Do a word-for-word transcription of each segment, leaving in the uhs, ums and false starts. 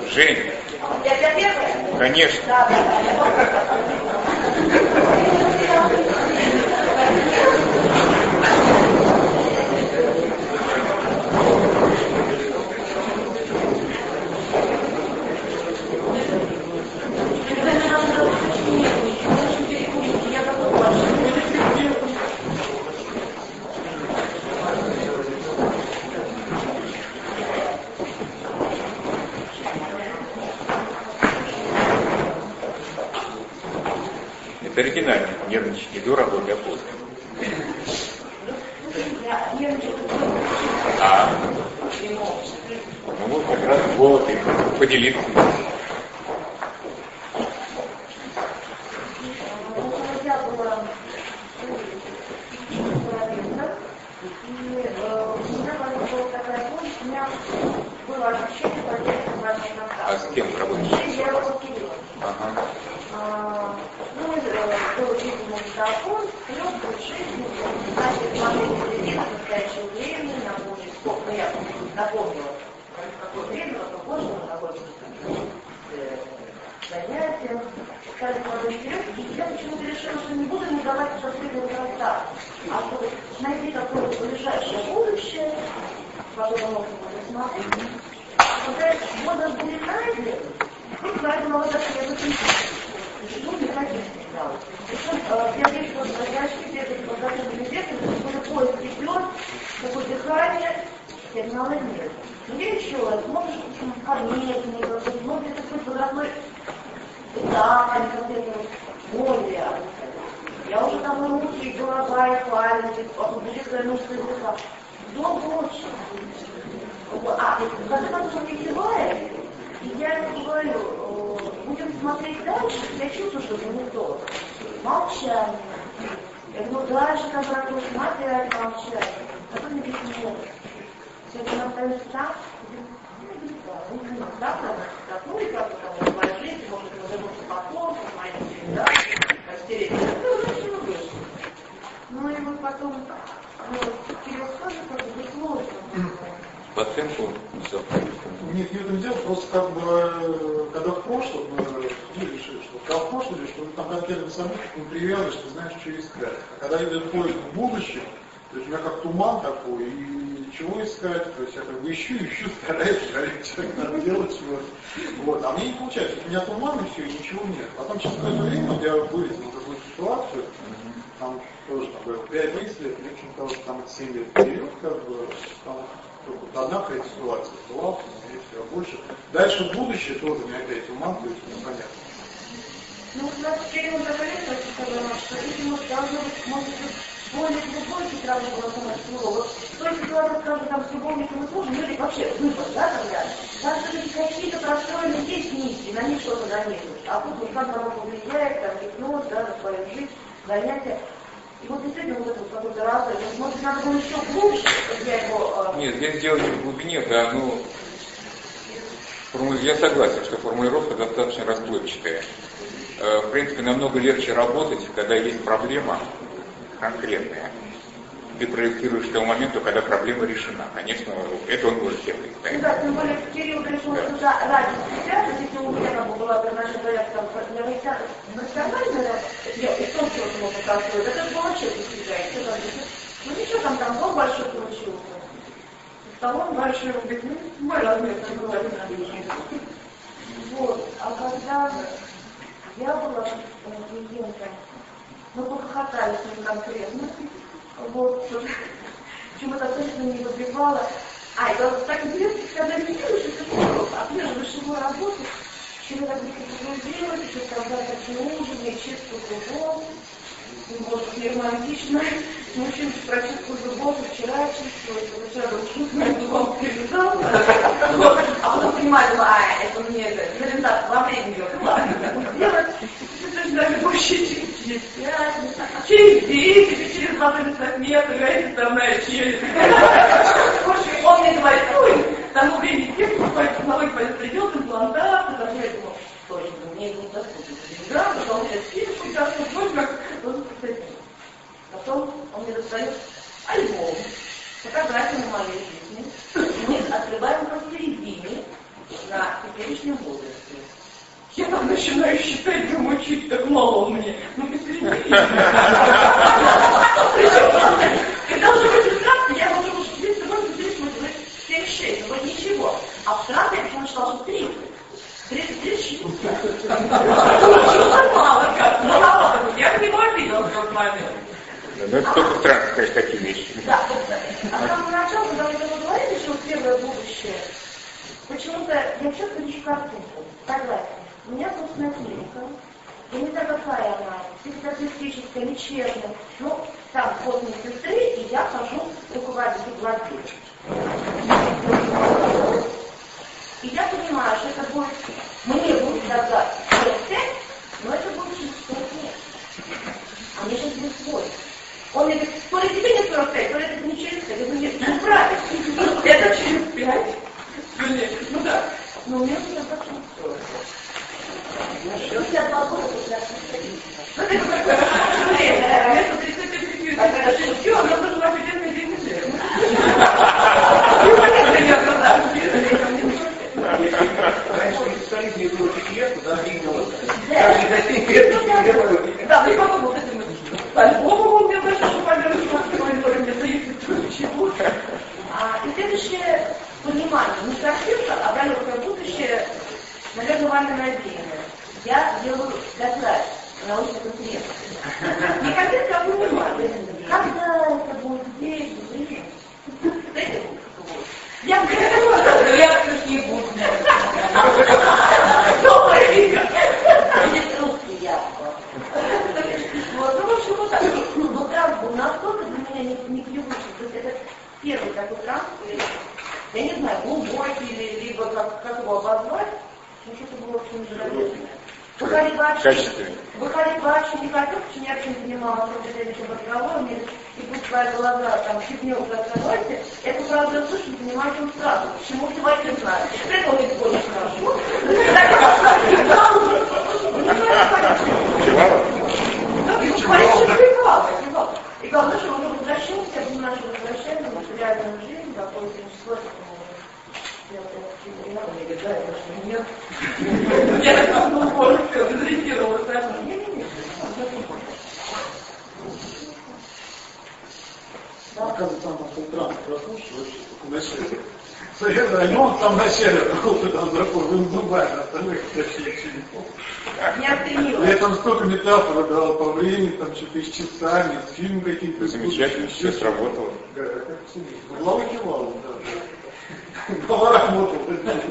Жень. Я для первая? Конечно. Да, да, да. Это оригинально. Нервничать не до работы, а после. А? Ну, как раз вот, и поделиться. А с кем работаешь? Ага. Ну, был видимо телефон, плюс жизнь, значит, смотреть телевизор в настоящее время, напомнить, сколько я напомнила, в какое время, во сколько можно находиться занятия, стали молодой вперед, и я почему-то решила, что не буду не давать последнего конца, а чтобы найти какое-то ближайшее будущее, которое можно будет смотреть, когда можно будет найден, и поэтому вот это я выключила. Ну, не хотите сделать. Причем, я вижу, что настоящий свет, это подготовленный свет, это поезд идет, такое дыхание, сигнала нет. Но я еще, может, кормить, может, это какой-то возрастной этап, а не какой-то более. Я уже там и руки, и голова, и пальцы, облегчая мышцы языка. Долго очень. А, когда потом не кивает, и я ему говорю, будем смотреть дальше, я чувствую, что это не то. Молчание. Я говорю, дальше там проходит, опять молчание. Потом мне говорит, нет. Все, мы остаемся там, ну, не так, так, ну, и как-то там, в моей жизни, может, мы вернуться потом, в моей жизни, да, растереть. Ну, зачем мы вышли? Ну, и мы потом, ну, Кирилл тоже как бы сложно. По оценку все. Нет, не в этом дело, просто как бы, когда в прошлом мы решили, что когда в прошлом, что там конкретно события не привязываешь, ты знаешь, что искать. А когда идет поиск в будущем, то есть у меня как туман такой, и чего искать, то есть я как бы ищу, ищу, стараюсь, что надо делать чего-то. Вот. А мне не получается, у меня туман и все, и ничего нет. Потом через какое-то время я вылетел в какую-то ситуацию, там тоже там было пять лет, причем того, что там это семь лет вперед, как бы, там, одна какая-то ситуация была, все больше. Дальше в будущее тоже у меня опять туман, то есть непонятно. Ну, у нас Кирилл говорит, что, видимо, должно быть, может быть, более глубокий сразу было самое вот. Только ситуация, скажем, там с любовником и мужем, или вообще выбор, да, тогда? Да, все-таки какие-то простроенные есть нити, на них что-то нанесешь. А тут вот как оно повлияет, там, гипноз, да, на свою жизнь, занятия. И вот действительно вот это вот какой-то разрыв. Может, надо было еще глубже, чтобы я его... Э... Нет, я сделал не в глубине, да, ну... Я согласен, что формулировка достаточно расплывчатая. В принципе, намного легче работать, когда есть проблема конкретная. Ты проектируешь к тому моменту, когда проблема решена. Конечно, это он может делать. Да? Ну да, тем более Кирилл решил, что да, ради себя, то есть если у меня там была наша порядка для профессионального, я и в том, что он показывает, это же вообще достигает. Ну ничего, там там был большой получился. Столом большой, он говорит, ну, мой размер, там был один размер. Вот, а когда я была клиентом, мы похохотали с ним конкретно, вот, почему-то точно не выбивала. А, это так интересно, когда не делаешь, это просто отверживаешь его работу, чего так не погрузилась, что когда так ужин, я чистую зубов, вот, не романтично, мужчина прочистил зубов, вчера чистила, вчера был вкусный зубом привязал, а потом понимаю, а, это мне, это, презентация во времени, ладно, так сделать, даже больше через пять, через десять, через двадцать метров, говорит, основная челюсть. Он мне говорит, ой, к тому времени технику, новый придет, имплантат, и я думал, точно, мне это недоступно. Да, потом я спишку, доступно, как, потом он мне достает альбом, фотографию на моей жизни. Мы открываем посередине, на теперешнем возрасте. Я там начинаю считать, думаю, чуть так мало мне. Ну, быстрее. Когда уже будет абстракция, я уже уже тридцать восемь, тридцать восемь, тридцать шесть, вот ничего. Абстракция, я почему считала, что тридцать. тридцать, тридцать шесть. Мало как, маловато. Я бы не поверила в тот момент. Ну, это только странно, сказать такие вещи. Да, а с самого начала, когда вы это говорили, что первое будущее, почему-то я четко вижу картинку. Согласен. У меня собственная клиника. Я не знаю, какая она, психотерапевтическая, лечебная. Ну, там вход медсестры, и я хожу руководитель владельца. И я понимаю, что это будет, мне будет тогда сорок пять, но это будет через сорок лет. А мне сейчас будет свой. Он мне говорит, то ли тебе не сорок пять, то ли это не через пять. Я говорю, нет, ну правильно. Это через пять. Ну да. Но у меня уже так не сорок. У тебя два года, у тебя вместо тридцати пяти, это шестью, она должна быть один день недели. Раньше не было пятилетку, да, не было. Каждый день лет. Да, ну и потом вот этим альбомом он мне даже шпалер который мне дает чего. И следующее понимание, не картинка, а далекое будущее, наверное, вами надеянное. Я делаю доклад научной конференции. Не картинка, а понимание. Когда это будет здесь, время? Я говорю, я не буду. добрый Вика. Будет русский я. Вот, ну, в общем, вот так. Но транспорт настолько для меня не привычный. То есть это первый такой транспорт. Я не знаю, глубокий или либо как, как его обозвать. Ну, что-то было очень невероятное. Выходить вообще, выходить вообще не хотел, потому что я вообще не понимала, что это этим разговором, и пусть твоя глаза там чуть не укрываете, эту фразу я слышу, не понимаю, чем сразу, почему ты вообще знаешь. Это он не понял хорошо. И главное, что он возвращался, я понимаю, что возвращается в реальную жизнь, какой-то сложный. Я говорю, да, это что нет. Я так ну, боже, все, разрезировалась. Не-не-не. Оказывается, там полтора прослушал вообще только в начале. Наверное, он там в начале какого-то там законным зубами, остальных вообще ничего не помню. Не оценила. Я там столько метафор дал по времени, там что-то и с часами, с фильм какие-то. Замечательно, все сработало. Да, как все. Глава кивала, да. Голова работала.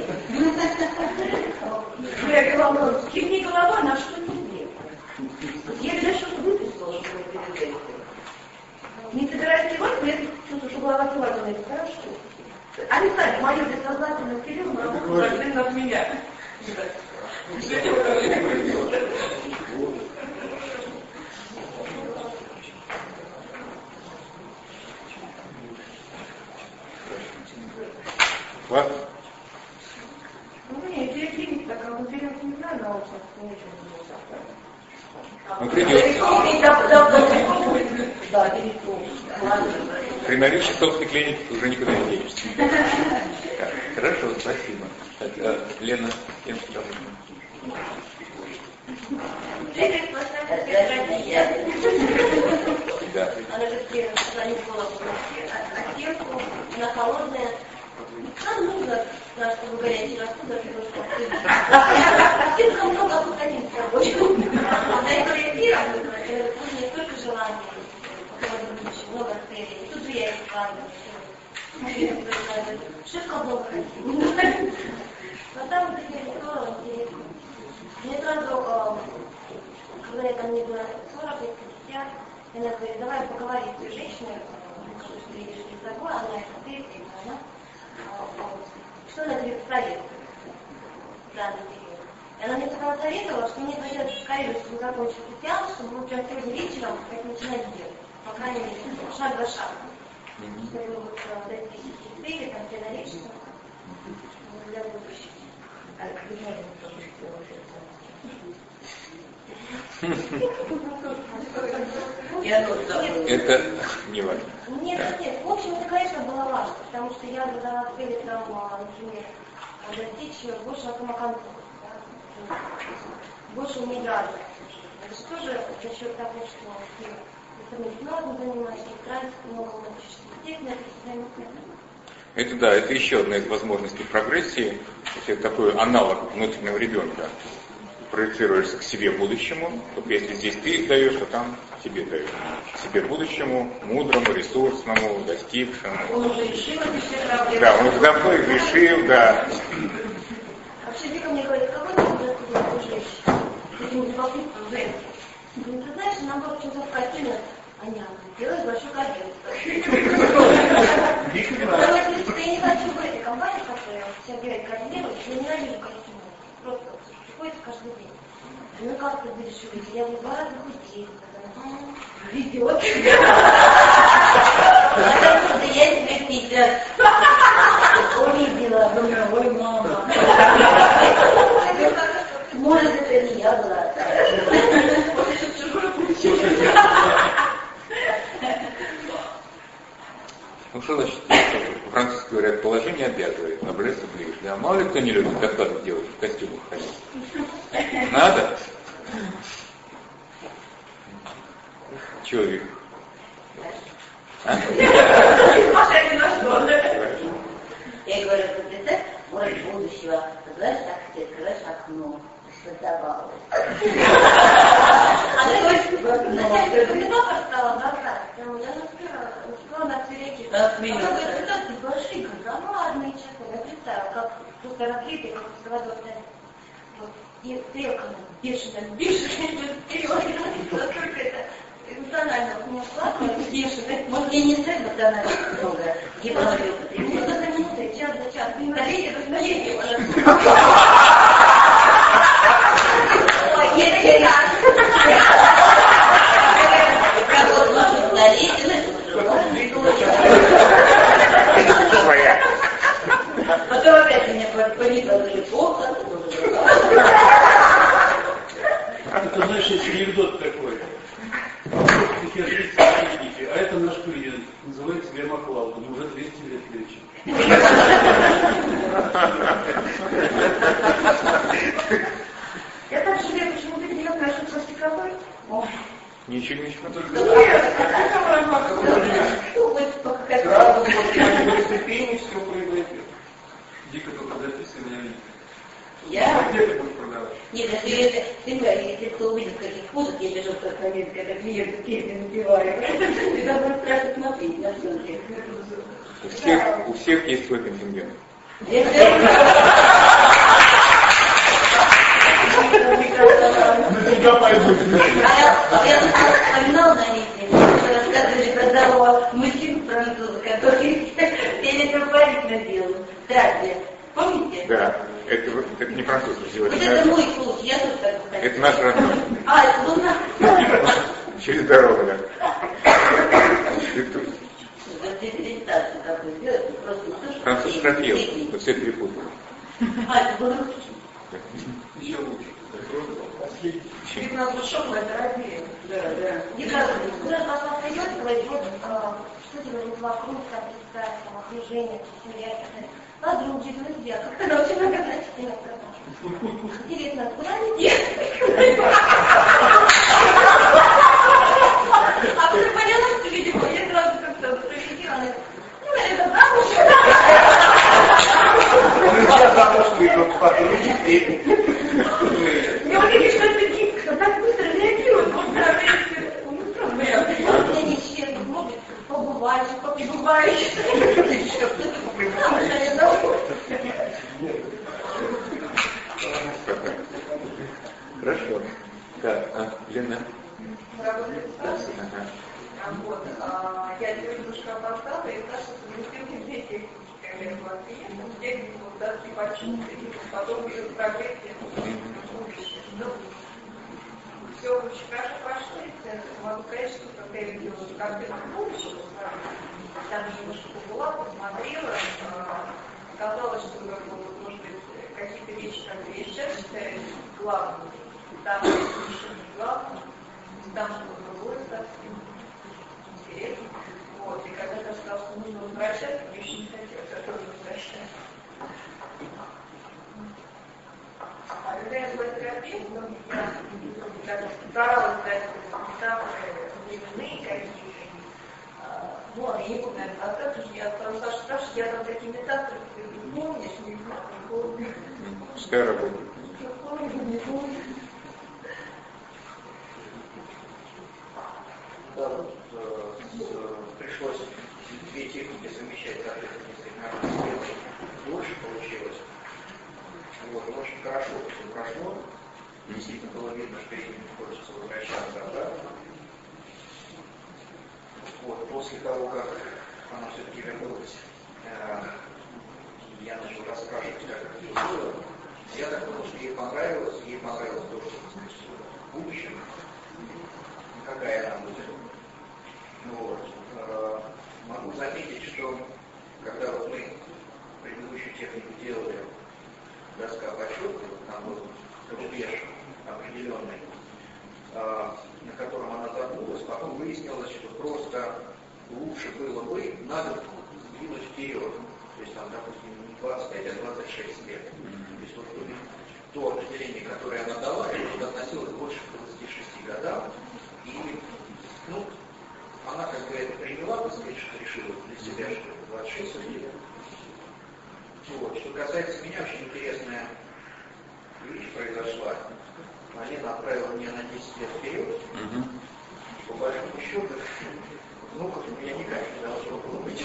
Я говорю, кивни голова, на что не делать. Я для что-то выписала, что вы передаете. Не собираюсь кивать, но я чувствую, что голова кивает, она это хорошо. Александр, мое бессознательное фильм, работает от меня. Ладно? Ну, нет, я клиник, так как конференция не знаю, научно, ничего не Ну, придется. Да, директор. При наличии собственной клиники уже никуда не денешься. Хорошо, спасибо. Так, а, Лена, кем что? Да. Она же первая занесла оттенку на холодное. Нам нужно, чтобы горячий рассудок, чтобы оттенка много обходить с собой. На истории эфира не только желание, много целей. Тут же я их складываю. Шибко много хотим. Потом это здорово, интересно. Мне сразу, когда я там не была сорок лет, пятьдесят, она говорит, давай поговорим с той женщиной, что ты видишь перед собой, она это ты, и она. Что она тебе посоветует в данный период? И она мне посоветовала, что мне придется скорее, чтобы закончить сеанс, чтобы уже сегодня вечером это начинать делать. По крайней мере, шаг за шагом. Чтобы вот достичь цели, там, для наличия, для будущего. А это не важно. Нет, нет, в общем, это, конечно, было важно, потому что я задала цели, там, например, достичь большего самоконтроля, да? Больше уметь радоваться. Это тоже за счет того, что ты гипнозом занимаешься, тратишь много количества детей на это. Это да, это еще одна из возможностей прогрессии. То есть это такой аналог внутреннего ребенка. Проецируешься к себе будущему, только если здесь ты даешь, то там тебе даешь. Себе будущему, мудрому, ресурсному, достигшему. Он уже решил эти все проблемы. Да, он уже давно их решил, да. Вообще Вика мне говорит, какой ты уже ты женщина? Этим любопытством женским. Ну, ты знаешь, наоборот, очень завкатильно. Аня, делай большой карьеру. Потому что я не хочу в этой компании, которая Сергей координирует, я ненавижу костюмы. Просто приходится каждый день. Ну как ты будешь увидеть? Я буду два раза худеть. Ведет. Потому что я тебе пиздец. Увидела. Думаю, ой, мама. Может, это не я была. Ну что значит, по-французски говорят, положение обязывает, наблюдаться ближе. Да, мало ли кто не любит доклады делать, в костюмах ходить. Надо? Человек. Я говорю, что представь, город будущего, открываешь так, ты открываешь окно, создавалось. А ты говоришь, ты папа стала добра, я не успела на свиречке. Она говорит, да, ты большие, громадные часы. Я представила, как просто раскрытые, как складывают вот, и стрелка бешеная, бешеная, вперед, насколько это эмоционально у меня складывается, бешеная. Может, я не знаю эмоционально много, гипнозию Ну, потребляю. за минуты, час за час, столетие за столетие, Ой, это я. Как вот нашу столетие, Своя. потом опять меня понесло плохо. Это, знаешь, есть анекдот такой. Такие жители, а это наш клиент. Называется Гермоклауд. Он уже двести лет лечит. Я так жалею, почему ты не знаешь, что пластиковой. Ничего, ничего. Сразу после ступени все произойдет. Дико только записывай меня видео. Я? Где ты будешь продавать? Нет, если это, ты говоришь, если кто увидит каких фоток, я бежу в тот момент, когда клиенты песни напеваю. Ты должен страшно смотреть на съемки. У всех, у всех есть свой контингент. На тебя пойдут. А я вспоминала на них, что рассказывали про здорового мужчину француза, который перетрубовательно делал. Здравствуйте. Помните? Да, это, это не французский сделать. Вот это мой случай, я тоже так бы Это наш родной. А, это был наш. Через дорогу, да. Дифференциацию какую сделать, просто не то, что... Француз пропел, вот все перепутали. А, это был русский. Еще лучше. Ведь нас душок мы дорогие. Да, да. Никогда. Куда пошла вперед, говорит, вот, что тебе вот вокруг, там, представь, там, окружение, семья, подруги, друзья, как-то она очень многозначительно сказала. Интересно, куда они делают? А ты поняла, что, видимо, я сразу как-то прорекирована. Ну, это замуж. Я замуж выйду, подруги, дети. Я увидела, что это гибко, так быстро реагирует, поздравляю. Ну, проблема. Я не исчезну, может, побываешь, побываешь. Хорошо. Так, а, Лена? Работает Саша. Ага. Вот, а, я девушка обождала, и Саша совместил две техники, когда я была клиентом, технику доски почувствовать, потом уже в прогрессе будущее. Ну, все очень хорошо прошло, и могу сказать, что когда я видела картину будущего, там немножко побыла, посмотрела, сказала, что, может быть, какие-то вещи, которые я сейчас считаю главными, там еще не главное, там что-то другое совсем интересно. Вот, и когда ты сказал, что нужно возвращаться, я еще не хотела, я тоже возвращаюсь. терапевтом, я старалась дать метафоры временные какие-то. Ну, ладно, я не помню, а как же я там Саша спрашивает, я там такие метафоры, ты не помнишь, не помню. Пускай работает. Не помню, не помню. Да, вот, э, пришлось две техники совмещать, как это несколько сделать, лучше получилось. Вот, и очень хорошо все прошло. Действительно было видно, что ей не хочется возвращаться обратно. Вот, после того, как она все-таки вернулась, э, я начал расспрашивать, как это было. Я так понял, что ей понравилось, ей понравилось то, что в будущем, какая она будет. Вот. Э, могу заметить, что когда вот мы предыдущую технику делали, доска почетка, там был рубеж определенный, э, на котором она загнулась, потом выяснилось, что просто лучше было бы на год двинуть вперед. То есть там, допустим, не двадцать пять, а двадцать шесть лет. То есть вот то определение, которое она дала, это относилось больше к двадцати шести годам. И, ну, она как бы это приняла, так сказать, что решила для себя, что это двадцать шесть лет. Вот. Что касается меня, очень интересная вещь произошла. Алина отправила меня на десять лет вперед. Mm-hmm. По большому счету, ну, вот у меня никак не должно было быть.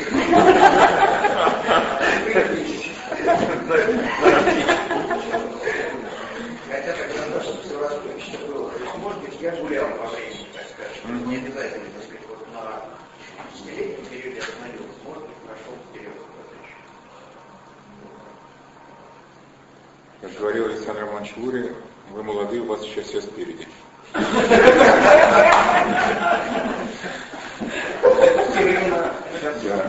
Хотя тогда наше все расплывчато было. То есть, может быть, я гулял во времени, так скажем. Не обязательно, так сказать, вот на десятилетнем периоде остановился. Может быть, прошел вперед. Как говорил Александр Иванович Лурий, вы молодые, у вас сейчас все спереди. Да.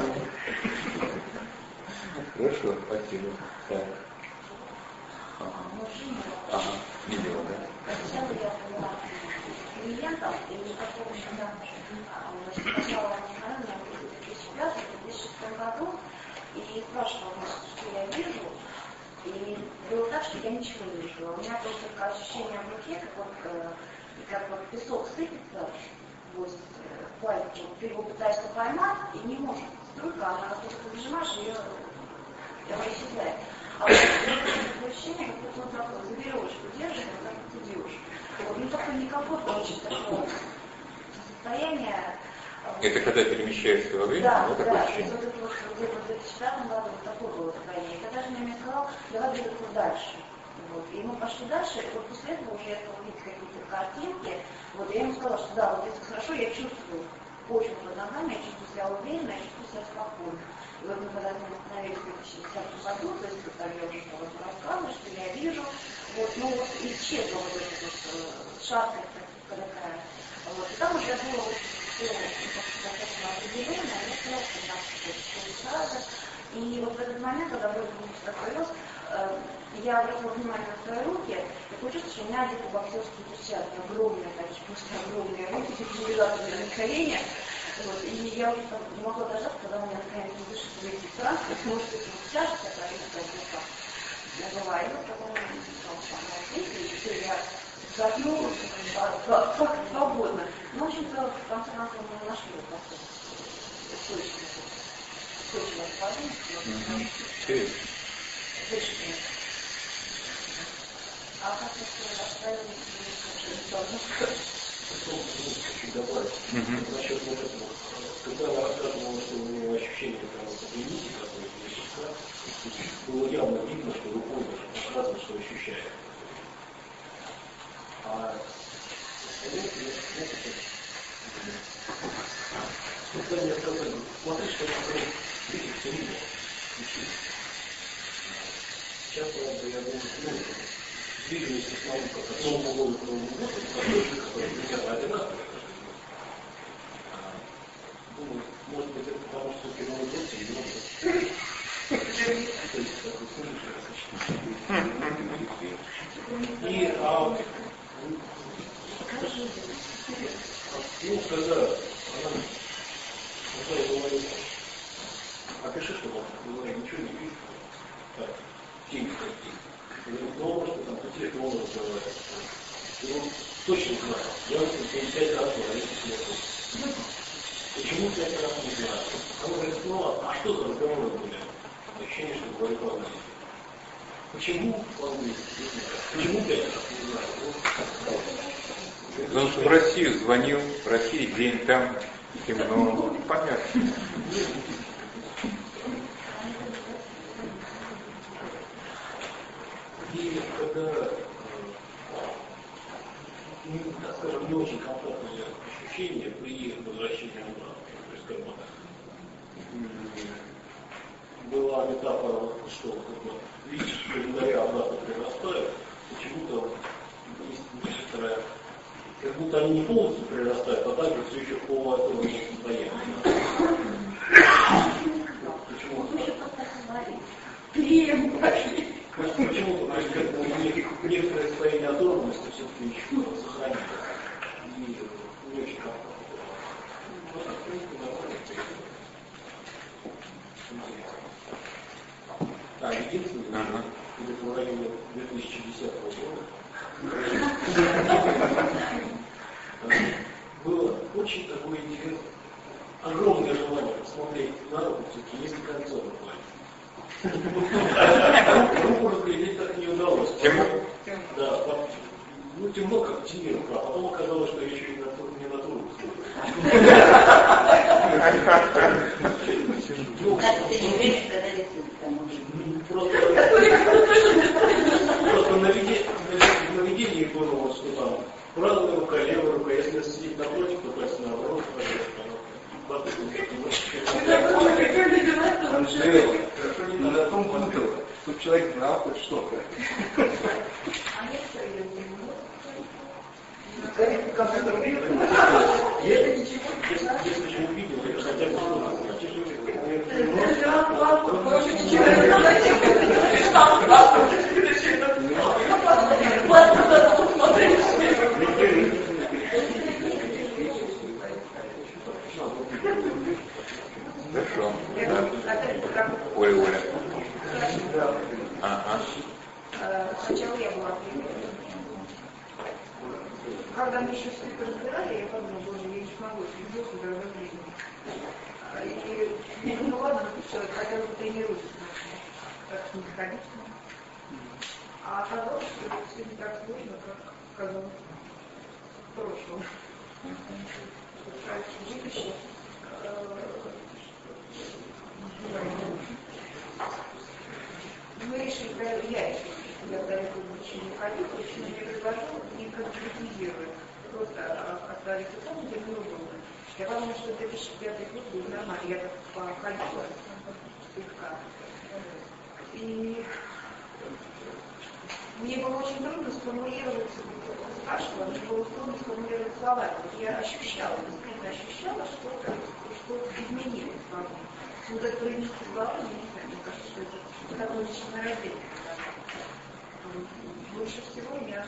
Хорошо, спасибо. Так. Ага. Ага. Видела, да? Сначала я была клиентом, и никакого счета сначала она меня в две тысячи пятом — две тысячи шестом году, и спрашивала, что я вижу. И было так, что я ничего не видела. У меня просто такое ощущение в руке, как вот, э, как вот песок сыпется, вот, э, пальцем, ты его пытаешься поймать и не можешь. Струйка, она как будто ты нажимаешь, ее исчезает. А вот такое ощущение, как будто вот так вот за веревочку держишь, вот так вот идешь. Вот, ну такое некомфортно очень такое состояние. Это когда перемещаешься во время? Да, вот да, такое и ощущение? вот это вот где-то в две тысячи пятом году вот такое было состояние. И когда же мне сказал, давай двигаться дальше. Вот. И мы пошли дальше, и вот после этого уже я стала видеть какие-то картинки. Вот, и я ему сказала, что да, вот это хорошо, я чувствую почву под ногами, я чувствую себя уверенно, я чувствую себя спокойно. И вот мы когда мы остановились в две тысячи десятом году, то есть вот там я уже стала рассказывать, что я вижу, вот, ну вот исчезла вот эта вот шаткая такая. Вот, и там уже было вот достаточно определенно, я сказала, что там что-то сразу. И вот в этот момент, когда вроде бы такой рост, э, я обратила внимание на свои руки, и получилось, что у меня где-то боксерские перчатки, огромные, такие просто огромные руки, такие лежат на коленях. Вот, и я уже там не могла дождаться, когда у меня наконец не дышит выйти в транспорт, может быть, вот тяжесть какая-то такая. Я говорю, потом и все, я вздохнула, как свободно. Ну, в общем-то, в конце концов, мы нашли вот такое устойчивое, устойчивое положение. Слышите? А как это оставили, Хочу добавить. Насчет вот этого. Когда она рассказывала, что у нее ощущение какого-то примите, какое-то вещества, было явно видно, что вы поняли, что рассказывает, что ощущает. А остальное, знаете, когда мне сказали, смотри, что такое, видите, все видно, сейчас я думаю, ну, двигаемся с наукой к Новому году, к Новому году, который хотя бы один раз, думаю, может быть, это потому, что все Новый год и Новый год. То есть, такой слышишь, и, а, ну, когда она, когда я говорю, опиши, что он говорит, ничего не видит, так, тень, тень. Ну, того, что там по телефону разговаривает. И он точно знает. Я вот пять раз говорю по телефону. Почему пять раз не знаю? Он говорит, ну ладно, а что за разговоры были? Ощущение, что говорит по относительно. Почему он не знает? Почему пять раз не знаю? Он в Россию звонил, в России день там, темно, понятно. И когда, ну, так скажем, не очень комфортное ощущение при возвращении обратно. То есть, как бы, была метафора, что как бы, личность календаря обратно прирастает, почему-то есть некоторая, как будто они не полностью прирастают, а также все еще в полуатомном состоянии. Почему? Почему-то, то есть, как бы, некоторое состояние оторванности все-таки еще сохранилось. И не очень комфортно. Вот так, в принципе, нормально. А, единственное, ага. Где-то в районе две тысячи десятого года было очень такое интересное, огромное желание посмотреть на руку, все-таки есть кольцо на плане. Руку разглядеть так не удалось. Темно? Да, ну темно как темирка, а потом оказалось, что еще и не на трубу. Как ты не веришь, когда рисуешь там? Просто, просто наведение было, что там правая рука, левая рука, если сидеть напротив, то пальцы наоборот, Анжела, хорошо не надо о том пункту, чтобы человек знал хоть что-то. Если не увидел, я хотя бы что-то Хорошо. Оля, Оля. Ага. Сначала я была примерно. Когда мы еще с Викой разбирали, я подумала, боже, я не смогу, сидел сюда разозлить. И ну ладно, человек хотя бы тренируется, как не ходить. А оказалось, что это все не так сложно, как казалось в прошлом. Жилище. Мы решили, я решила, я далеко ничего не ходила, почему мне предложил не конкретизировать, просто оставить в комнате, было удобно. Я подумала, что две тысячи пятый год был нормально, я так походила слегка. И мне было очень трудно сформулировать, спрашивала, мне было трудно сформулировать слова. Я ощущала, действительно ощущала, что что-то изменилось во мне. Вот это произнести слова, я не знаю, мне кажется, что это такое личное рождение. Больше всего я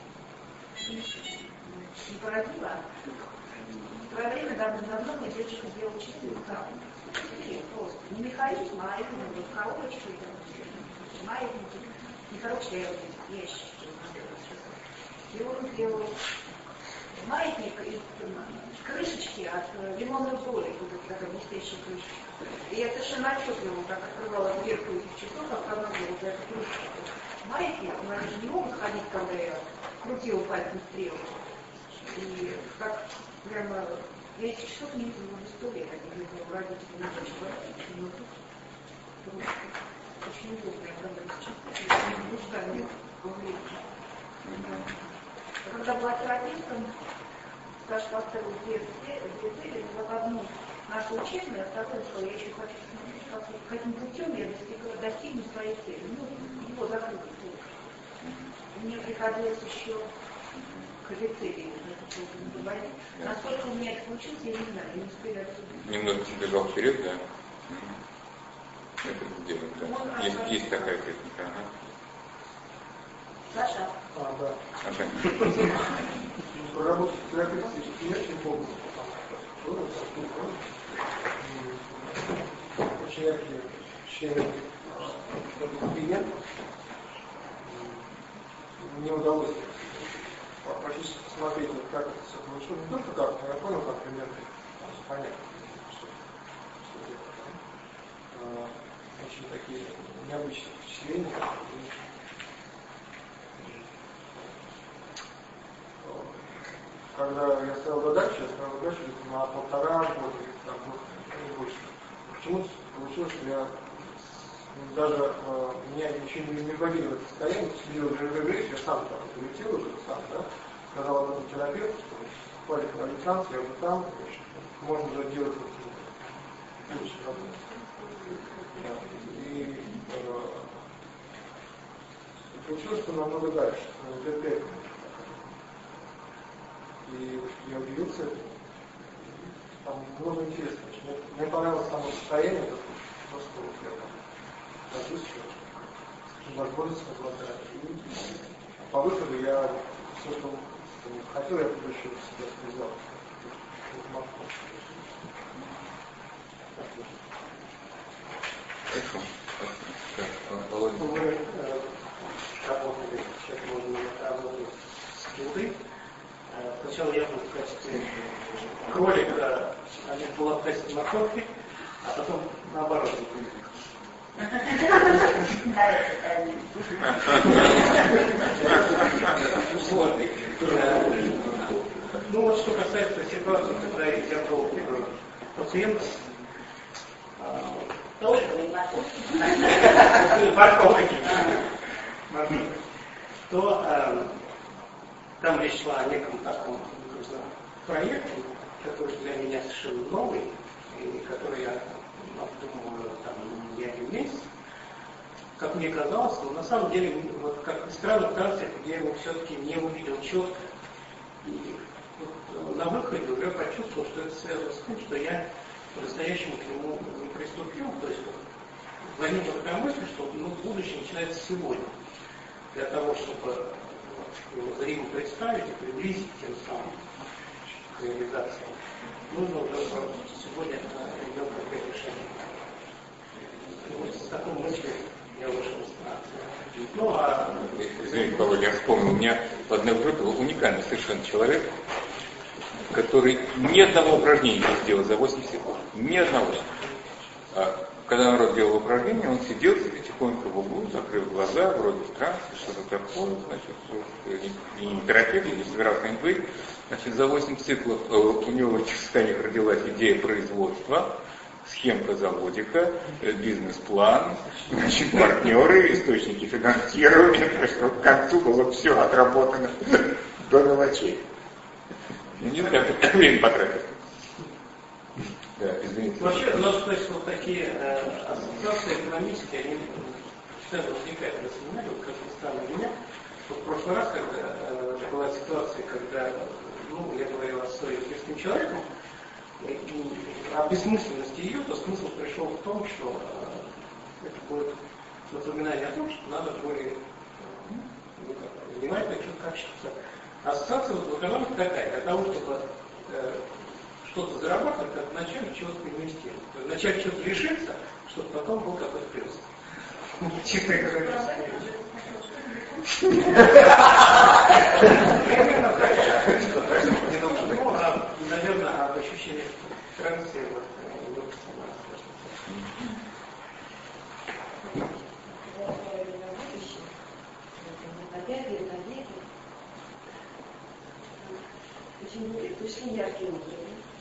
не породила. В свое время давно мне девочка сделала чистую каву. Просто не механизм, а именно вот коробочку, маятники. Не коробочка, я вот ящик. И он сделал маятник из крышечки от лимонной доли, вот такая блестящая крышечка. И я совершенно отчетливо так открывала дверку этих часов, обнаружила вот эту крышечку. Маятник, но они же не могут ходить, когда я крутила пальцем стрелку. И как прямо, я этих часов не видела в истории, как я видела у родителей на дочь, но тут очень удобно, когда сейчас не нуждаю во времени. Когда была терапевтом, Саша поставила две цели, вот одну нашу учебную, а вторую, что я еще хочу смотреть, каким путем я достигну своей цели. Ну, его закрытый путь. Мне приходилось еще к этой цели говорить. Насколько у меня это получилось, я не знаю, я не успела отсюда. Немного бежал вперед, да? Это сделать, да. Есть, есть такая техника, ага. Саша. А, да. Ага. Проработать терапевтически я не помню. Очень яркие члены кабинет. мне удалось практически посмотреть, вот, как это все получилось. Не только как, но я понял, как примерно понятно, что, что делать. Да? Очень такие необычные впечатления. Когда я ставил задачу, я ставил задачу на полтора года, там, ну, не больше. Почему-то получилось, что я даже э, меня ничего не вводили в это состояние, сидел в регрессе, я сам там полетел уже, сам, да, сказал об этом терапевту, что хватит американцев, я уже там, значит, можно уже делать вот, лучше работу. И э, получилось, что намного дальше, лет пять. И я удивился этому. Там много интересного. Мне, мне понравилось само состояние, это просто вот я там почувствовал, с возможностью обладаю. И по выходу я все, что хотел, я буду еще себя связал. Хорошо. Володя, мы работали, сейчас можно работать с Килдой. Сначала я был в качестве кролика, а не была в качестве морковки, а потом наоборот. Ну вот что касается ситуации, когда я был пациент, то там речь шла о неком таком проекте, который для меня совершенно новый, и который я обдумываю там не один месяц. Как мне казалось, но на самом деле, вот как ни странно, в танцах я его все-таки не увидел четко. И вот на выходе уже почувствовал, что это связано с тем, что я по-настоящему к нему не приступил. То есть возникла такая мысль, что ну, будущее начинается сегодня. Для того, чтобы его зримо представить и приблизить тем самым к реализации, нужно уже сегодня идет какое-то решение. И вот с такой мыслью я вышел из страны. Ну, а... Извините, Володя, я вспомнил, у меня в одной группе был уникальный совершенно человек, который ни одного упражнения не сделал за восемь секунд. Ни одного. А когда народ делал упражнение, он сидел себе тихонько в углу, закрыв глаза, вроде в трансе, что-то такое, значит, и не терапевт, не собирался не быть. Значит, за восемь циклов э, у него в этих состояниях родилась идея производства, схемка заводика, э, бизнес-план, значит, партнеры, источники финансирования, то есть к концу было все отработано до мелочей. Я не знаю, как время потратил. Да, извините. Вообще, у нас, то есть, вот такие э, ассоциации экономические, они всегда возникают на семинаре, вот как ни странно для меня. Вот в прошлый раз, когда э, была ситуация, когда ну, я говорил о ссоре с близким человеком, и, и о бессмысленности ее, то смысл пришел в том, что э, это будет напоминание о том, что надо более ну, внимательно что-то качаться. Ассоциация вот, в экономике такая, для того, чтобы э, что-то зарабатывать, как вначале чего-то инвестировать. Вначале что-то решиться, чтобы потом был какой-то плюс. Честно говоря. Наверное, об ощущении транса вот очень пришли яркие утры.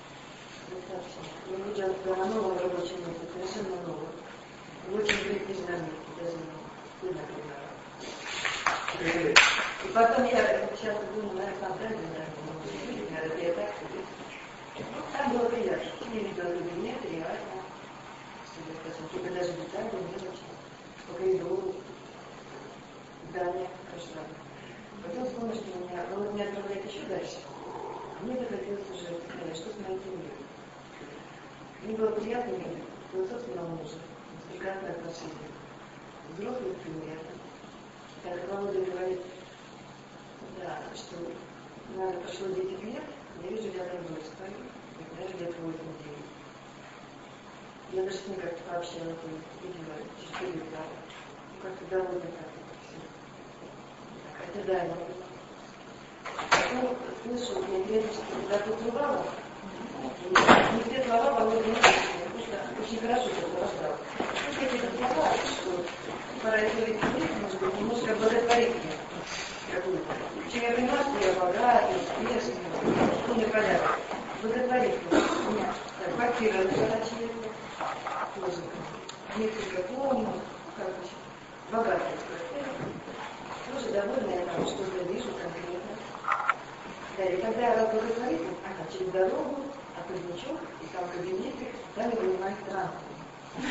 Мы видим на новом рабочем месте, совершенно новом. Очень близкие динамики, даже не например. И потом я сейчас думаю, наверное, фантазия, наверное, я так там было приятно. Я видела кабинет, реально. Что-то даже детали, мелочи. По коридору, здание, прошла. Потом вспомнила, что у меня, ну, меня отправляет еще дальше. Мне захотелось уже сказать, что с моим семьей. Мне было приятно видеть философского мужа, прекрасное отношение. Взрослый пример. Как Володя говорит, да, что надо прошло десять лет, я вижу, я торгую стою, даже где-то восемь-девять. Я даже с ним как-то пообщалась, видела четыре лета. Ну, как-то довольно так все. ожидания. Ну, слышу, я периодически когда потребовала, не все слова по моему мнению, потому что очень хорошо это рассказал. Тут я тебе слова, что пора говорить, может быть, немножко благотворительно. Чем я понимаю, что я богатый, успешный, полный порядок. Благотворительно. У меня квартира разворачивается, тоже несколько комнат, короче, богатая квартира. Тоже довольна я там что-то вижу конкретно. Да, и когда я рад благотворительно, ага, через дорогу, особнячок, и там кабинетик, там я занимаюсь транспортом.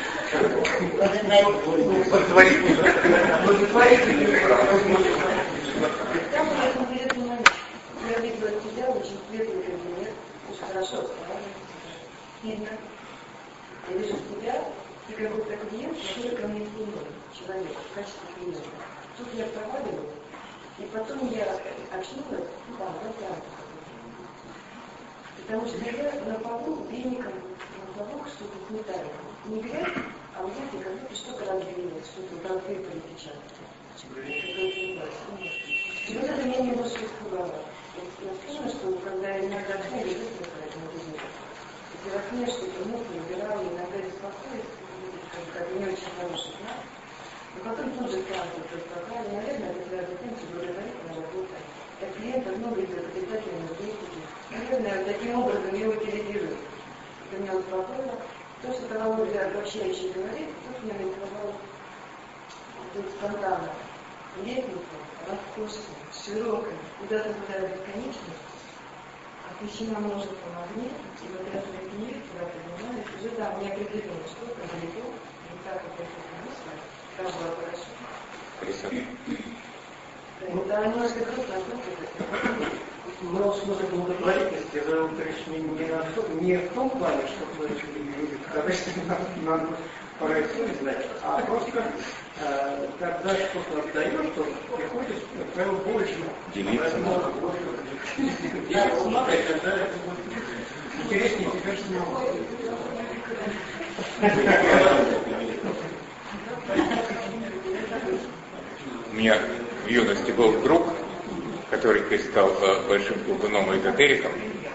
Там был интересный момент. Я видела тебя, очень светлый кабинет, очень хорошо устроен, видно. Я вижу тебя, ты какой-то клиент, который ко мне вступил, человек, в качестве клиента. Тут я проваливаю, и потом я очнулась, да, вот так. Потому что я на полу веником, на полу что-то сметаю. Не грязь, а у меня как будто что-то разделилось, что-то толпы перепечатано. И вот это меня немножко испугало. Я вспомнила, что когда я иногда в школе выпила по этому предмету, и во сне что-то мутно убирала, иногда беспокоит, как не очень хороший знак. Но потом тут же сразу предполагали, наверное, это связано с тем, что благотворительная работа. Для клиентов много идет отрицательной энергетики. Наверное, таким образом его утилизируют. Это меня успокоило. То, что когда Ольга обобщающе говорит, тут меня нарисовало тут спонтанно. Лестница роскошная, широкая, куда-то туда бесконечность, освещена множеством огней, и вот этот мир, когда поднимались, уже там неопределенно что-то далеко, не так, как я это мыслила, там было хорошо. Да, немножко грустно, а Ну, смысл благотворительности, это не, не, не в том плане, что вы люди, когда нам пора их знать, а просто э, когда что-то отдаешь, то приходит, как правило, больше. Делиться. Я смотрю, когда это будет интереснее тебя самого. У меня в юности был друг, который стал большим глубином и эзотериком.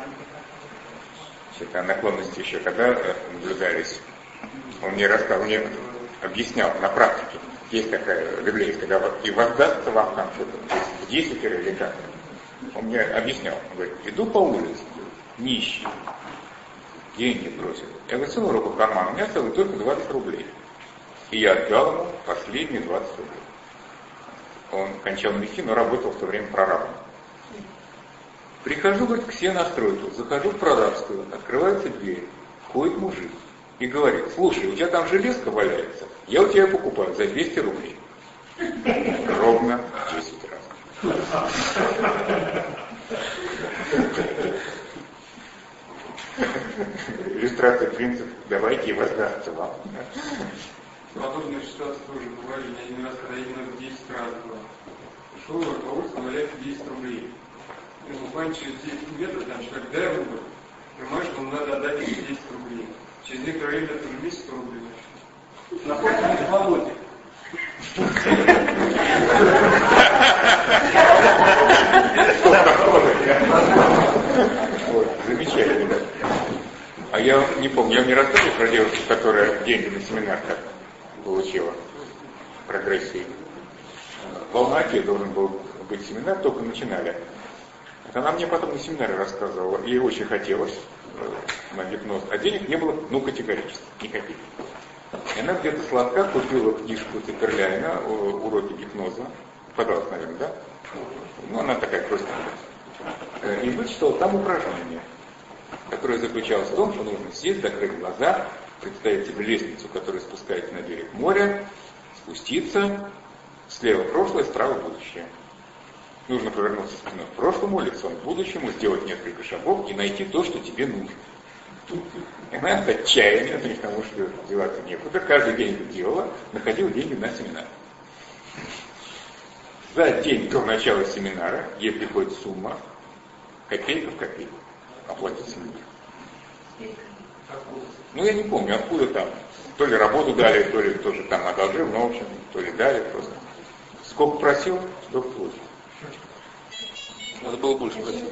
Что-то наклонности еще когда наблюдались. Он мне рассказал, мне объяснял на практике. Есть такая библейская, когда и воздастся вам там что-то, в десять или как. Он мне объяснял, он говорит, иду по улице, нищий, деньги просит. Я высунул руку в карман, у меня осталось только двадцать рублей. И я отдал ему последние двадцать рублей. Он кончал медицину, но работал в то время прорабом. Прихожу, говорит, к себе на стройку, захожу в прорабскую, открывается дверь, входит мужик и говорит, слушай, у тебя там железка валяется, я у тебя покупаю за двести рублей. Ровно десять раз. Иллюстрация принцип, давайте и воздастся вам. Подобные ситуации тоже бывали. Я один раз, когда я немного десять раз было. Шел руководство, валяется десять рублей. И буквально через десять метров, там человек, дай рубль. Понимаешь, что ему надо отдать эти десять рублей. Через некоторое время это рублей сто рублей. Находится в болоте. Замечательно. А я не помню, я вам не рассказывал про девушку, которая деньги на семинар получила прогрессии. В Алмате должен был быть семинар, только начинали. Она мне потом на семинаре рассказывала, ей очень хотелось на гипноз, а денег не было, ну, категорически, никаких. И она где-то сладко купила книжку Цепперляйна «Уроки гипноза», подалась, наверное, да? Ну, она такая простенькая. И вычитала там упражнение, которое заключалось в том, что нужно сесть, закрыть глаза, представить себе лестницу, которая спускается на берег моря, спуститься, слева прошлое, справа будущее. Нужно повернуться спиной к прошлому, лицом к будущему, сделать несколько шагов и найти то, что тебе нужно. И она от отчаяния, потому что деваться некуда, каждый день это делала, находила деньги на семинар. За день до начала семинара ей приходит сумма, копейка в копейку, оплатить семинар. Ну, я не помню, откуда там. То ли работу дали, то ли тоже там одолжил, но, в общем, то ли дали просто. Сколько просил, столько получил. Надо было больше платить.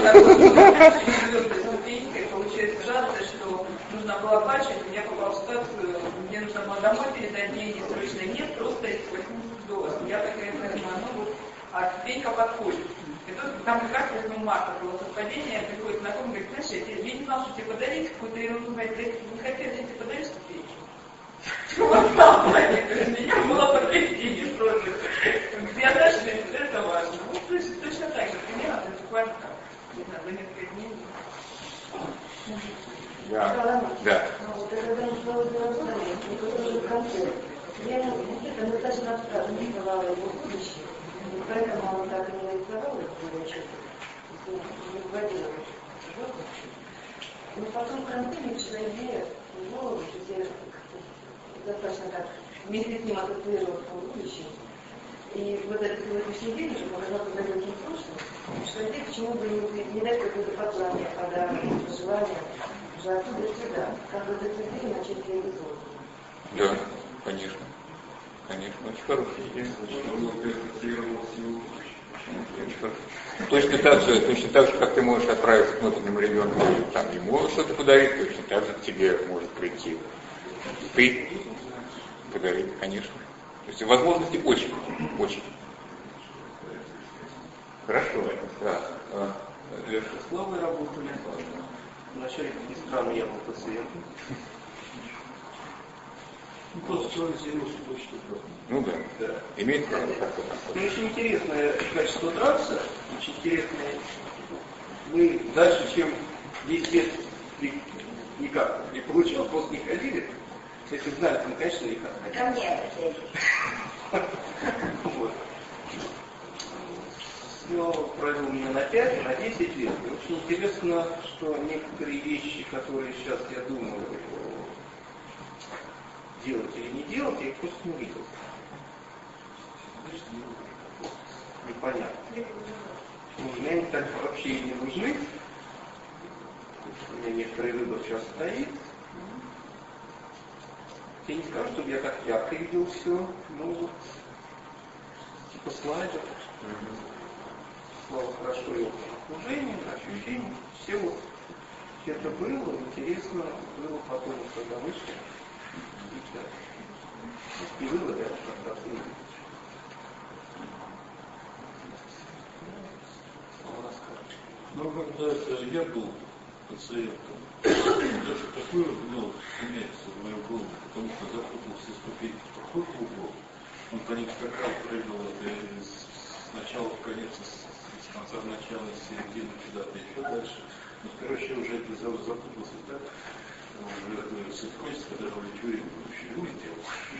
Получается жалко, что нужно было оплачивать, у меня попала в ситуацию, мне нужно было домой передать деньги, срочно нет, просто эти восемьдесят долларов. Я такая понимаю, ну вот, а Пенька подходит. И тут там как раз восьмого марта было совпадение, приходит знакомый, говорит, знаешь, я, я не знал, что тебе подарить, какую-то ерунду, говорит, не хотел, я тебе подарю сто тысяч. Вот там, меня было потрясение просто. Где дальше, это важно. Ну, то есть точно так же, примерно, то есть буквально так, не знаю, за несколько дней. Да. Да. Вот это даже было разговаривать, это уже концерт. Я это мы даже рассказывали, не давала его будущее. Поэтому он так и не рисовал это что не вводила. Но потом в конце мне пришла идея в голову, что я достаточно так вместе с ним ассоциировалась в будущем. И вот этот сегодняшний день уже показал в далеком прошлом, что здесь почему бы не, не дать какое-то послание, подарок, пожелание, уже оттуда сюда, как бы этот день начать реализовывать. Да, конечно. Конечно, очень хорошая идея. Очень хорошо. Точно так же, точно так же, как ты можешь отправиться к внутреннему ребенку, там ему что-то подарить, точно так же к тебе может прийти. Ты подарить, конечно. То есть возможностей очень, очень. Хорошо. Да. А, Славы работали. Вначале такие странные я был пациентом. Ну, просто человек заявил, что хочет это. Ну да. Да. Имеет право такое. Ну, очень интересное качество драться, очень интересное. Мы дальше, чем десять лет никак не получил, просто не ходили. Если знали, то мы, конечно, никак ходили. Ко мне обращайтесь. Вот. Все провел меня на пять, на десять лет. И очень интересно, что некоторые вещи, которые сейчас я думаю, делать или не делать, я их просто не видел. Непонятно. Нужны они так вообще и не нужны. У меня некоторый выбор сейчас стоит. Я не скажу, чтобы я так ярко видел все, но вот типа слайдов. Слово хорошо и окружение, ощущение. Все вот это было, интересно было потом, когда вышли. И выводы это как-то оценили. Ну, когда это я был пациентом, даже такое было имеется в мою голову, потому что запутался в ступени такой глубок. Он по ним скакал, прыгал это с начала в конец, с конца в начало, с середины куда-то еще дальше. Ну, короче, уже это запутался так, уже все хочется, когда же улечу и улетел.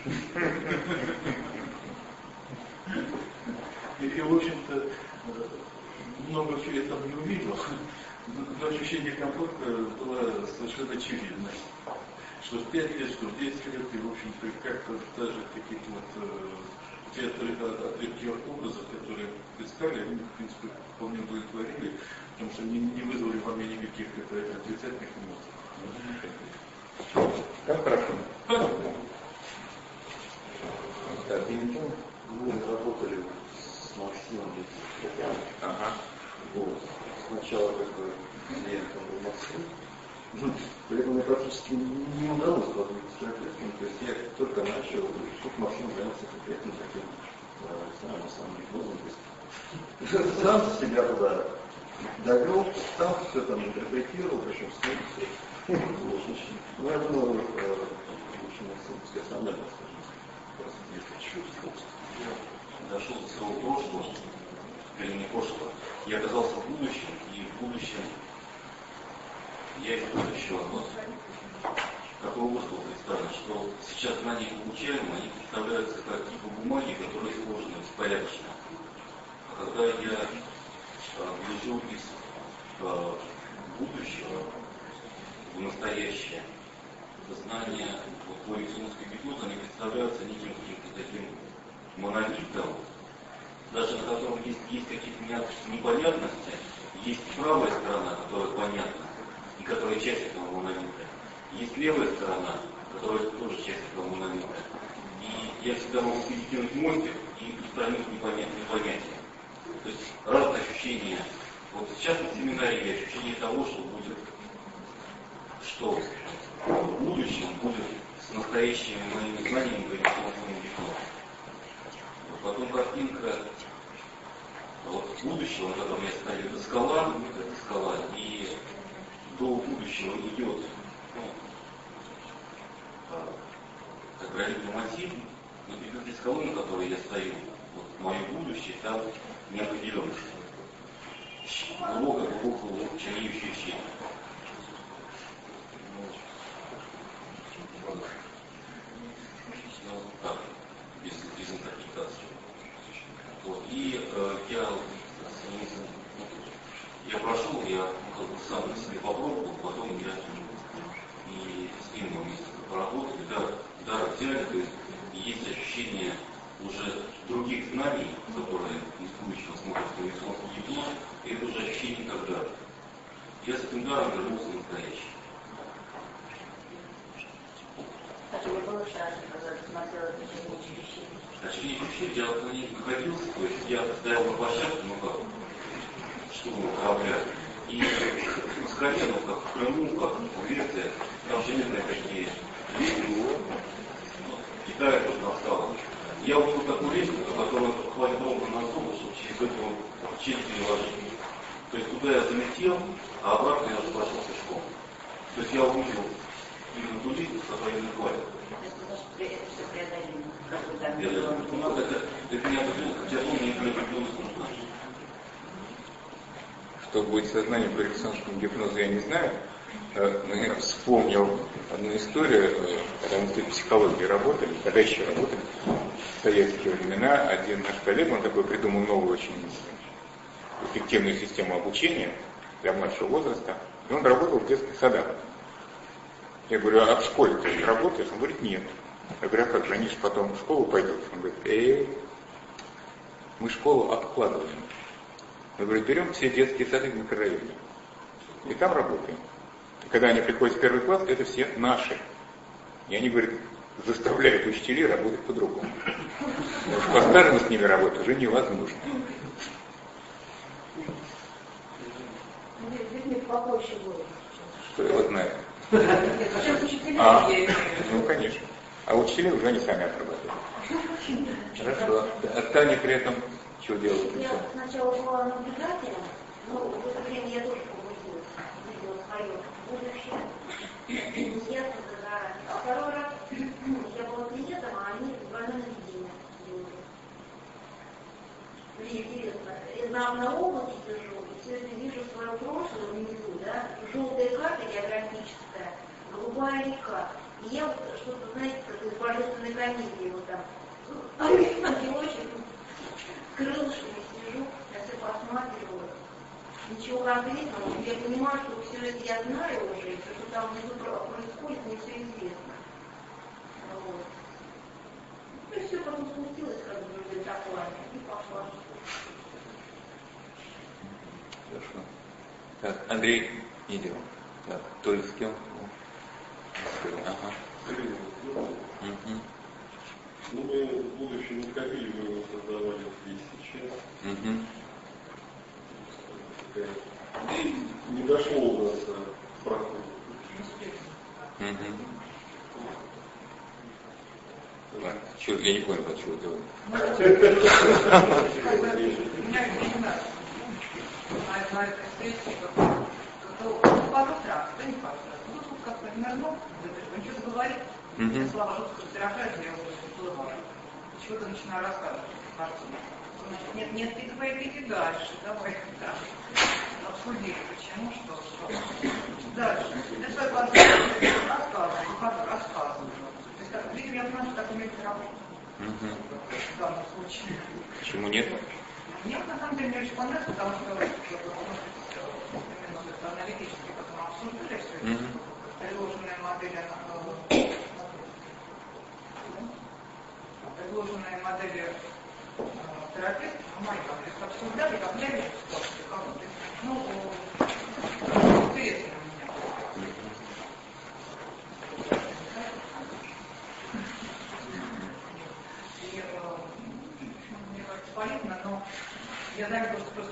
И, в общем-то, много чего я там не увидел, но ощущение комфорта было совершенно очевидно. Что в пять лет, что в десять лет, и, в общем-то, как-то даже какие-то вот те отрывки образов, которые представили, они, в принципе, вполне удовлетворили, потому что не, не вызвали во мне никаких это, отрицательных эмоций. Как хорошо. Так, мы работали с Максимом Татьяной. Ага. Вот. Сначала как бы клиентом был Максим. При этом мне практически не удалось работать с терапевтом. То есть я только начал, тут Максим занялся конкретно таким, на самом гипнозом. То есть сам себя туда довел, сам все там интерпретировал, причем с ним все. Ну, я думаю, очень эмоционально, скажем, просто если чувствовал. Я дошел до своего прошлого, или не прошлого. Я оказался в будущем, и в будущем я из будущего вот, какой образ был представлен, что сейчас знания получаем, они представляются как типа бумаги, которые сложены беспорядочно. А когда я влезу из э, будущего в настоящее, знания вот, по Эриксоновской гипнозе, они представляются неким каким-то таким монолитом, даже на котором есть, есть какие-то непонятности, есть правая сторона, которая понятна, и которая часть этого монолита. Есть левая сторона, которая тоже часть этого монолита. И я всегда могу перекинуть мостик и устранить непонятные понятия. То есть разные ощущения. Вот сейчас на семинаре ощущение того, что будет, что в будущем будет с настоящими моими знаниями гарантированным дипломом. Потом картинка вот будущего, на котором я стою, это скала, это скала, и до будущего идет, ну, как гранитный массив, но перед этой скалой, на которой я стою, вот мое будущее, там неопределенность. Глубоко-глубоко чернеющая щель. Ну, так, без, без интерпретации. Вот. И э, я, я прошел, я ну, как бы сам на себе попробовал, потом я и с ним вместе поработали, да, да, взяли, то есть есть ощущение уже других знаний, которые из будущего смотрят на медицинскую гипноз, и это уже ощущение как дар. Я с этим даром вернулся в настоящее. А тебе было страшно, когда ты смотрела на черничные щели? А черничные щели я на них находился, то есть я стоял на площадке, ну как, штурма корабля, и на скале, ну как в Крыму, как в Греции, там железные такие лестницы, Китая тоже настало. Я увидел такую лестницу, которая хватит ровно на зубы, чтобы через эту челюсть переложить. То есть туда я залетел, а обратно я уже пошел пешком. То есть я увидел именно ту лестницу, которая не хватит. Это все преодолимо. Я даже не понимал, это, это не определенно, хотя он мне определенность нужна. Что будет с сознанием по коррекционному гипнозу, я не знаю. Но я вспомнил одну историю, когда мы в психологии работали, когда еще работали, в советские времена, один наш коллега, он такой придумал новую очень эффективную систему обучения для младшего возраста, и он работал в детских садах. Я говорю, а в школе ты работаешь? Он говорит, нет. Я говорю, а как же, они же потом в школу пойдут? Он говорит, эй, мы школу откладываем. Я говорю, берем все детские сады в микрорайоне и там работаем. И когда они приходят в первый класс, это все наши. И они, говорят, заставляют учителей работать по-другому. Потому что по-старому с ними работать уже невозможно. Что его знает? А, ну, конечно. А учителей уже они сами отрабатывают. Хорошо. А Таня при этом что делает? Я сначала была наблюдателем, но в это время я тоже погрузилась, видела свое будущее. Нет, да. А второй раз я была клиентом, а они двойное наведение делали. Мне интересно. Я на, на облаке держу, и все это вижу свое прошлое внизу, да? Желтая карта географическая, голубая река. И я вот что-то, знаете, как из божественной комедии, вот там, ангелочек, крылышками сижу, я все посматриваю. Ничего конкретного, я понимаю, что все это я знаю уже, и все, что там внизу происходит, мне все известно. Вот. Ну и все, потом спустилась, как бы, в дельтаплане, и пошла. Хорошо. Так, Андрей, идем. Так, то есть с кем? Ага. Угу. Ну, мы в будущем не ходили, мы его создавали здесь сейчас. Угу. Не дошло у нас до прохода. Угу. Ладно, чё, я не понял, от чего делать. что-то говорит, mm-hmm. слова жестко раздражают, я уже всплываю. Чего-то начинаю рассказывать. Значит, нет, нет, ты давай иди дальше, давай так. Обсудили, почему, что, что. Дальше. Это свой концепт рассказываю, рассказываю. То есть, как, видимо, я знаю, что так умеет работать. Mm-hmm. В данном случае. Почему нет? Мне на самом деле мне очень понравилось, потому что именно аналитически потом обсуждали все это. Mm-hmm. Предложенная модель, предложенная модель терапевта, мои как обсуждали, как для меня ситуацию, кого-то. Ну, интересно у меня. И мне кажется, полезно, но я заметила,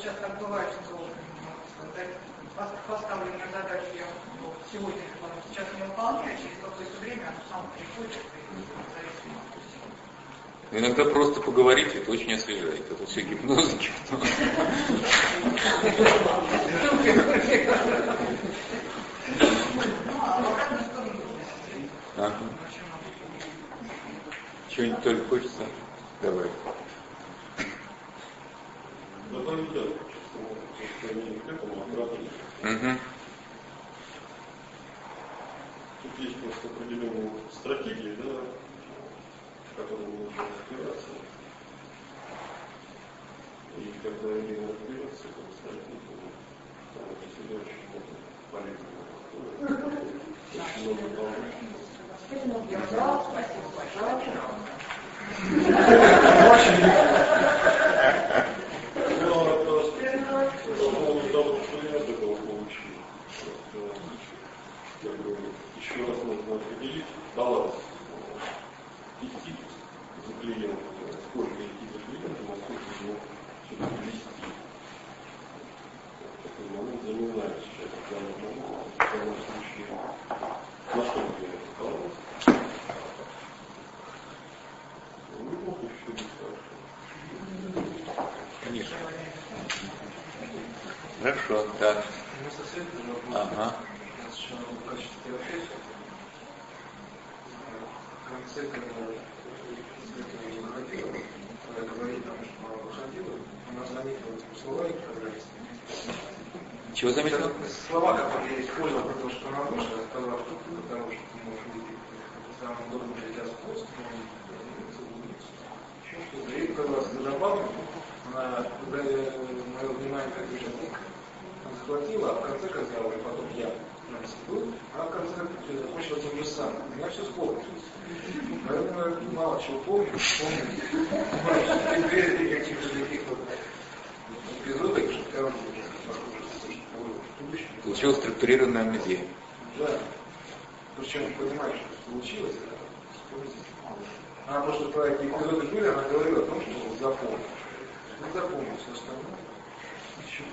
сейчас так бывает, что поставленная задача я сегодня сейчас не выполняю, через какое-то время она сама приходит и иногда просто поговорить, это очень освежает. Это все гипноз, гипноз. Ага. Чего-нибудь только хочется? Давай. Угу. Тут есть просто определенные стратегии, да, в которых нужно разбираться. И когда именно разбираться, то стратегии, там это всегда очень много полезного. Очень много еще раз нужно определить баланс. Идти за клиентом, сколько идти за клиентом, а сколько его все-таки вести. В такой момент заминаю сейчас в данный момент, в данном случае, насколько я это баланс. Ну, неплохо все будет хорошо. Конечно. Хорошо, да. Ага. В качестве терапевта в конце, когда выходила, когда говорит, что она выходила, она заметила слова и программисты. Чего заметила? Слова, которые я использовал для того, что она вышла, я сказала, что для того, чтобы ты можешь увидеть самый удобный для тебя способ, еще что-то. И как раз забавно, она, когда мое внимание как движение, она захватила, а в конце сказала, и потом я был, а в конце закончила тем же самым. У меня все вспомнилось. Поэтому мало чего помню, помню. Теперь каких-то таких вот эпизодов, что коротких, похоже, получилась структурированная амнезия. Да. Причем понимаешь, что случилось, она просто про эти эпизоды были, она говорила о том, что запомнил. Не запомнил все остальное. Еще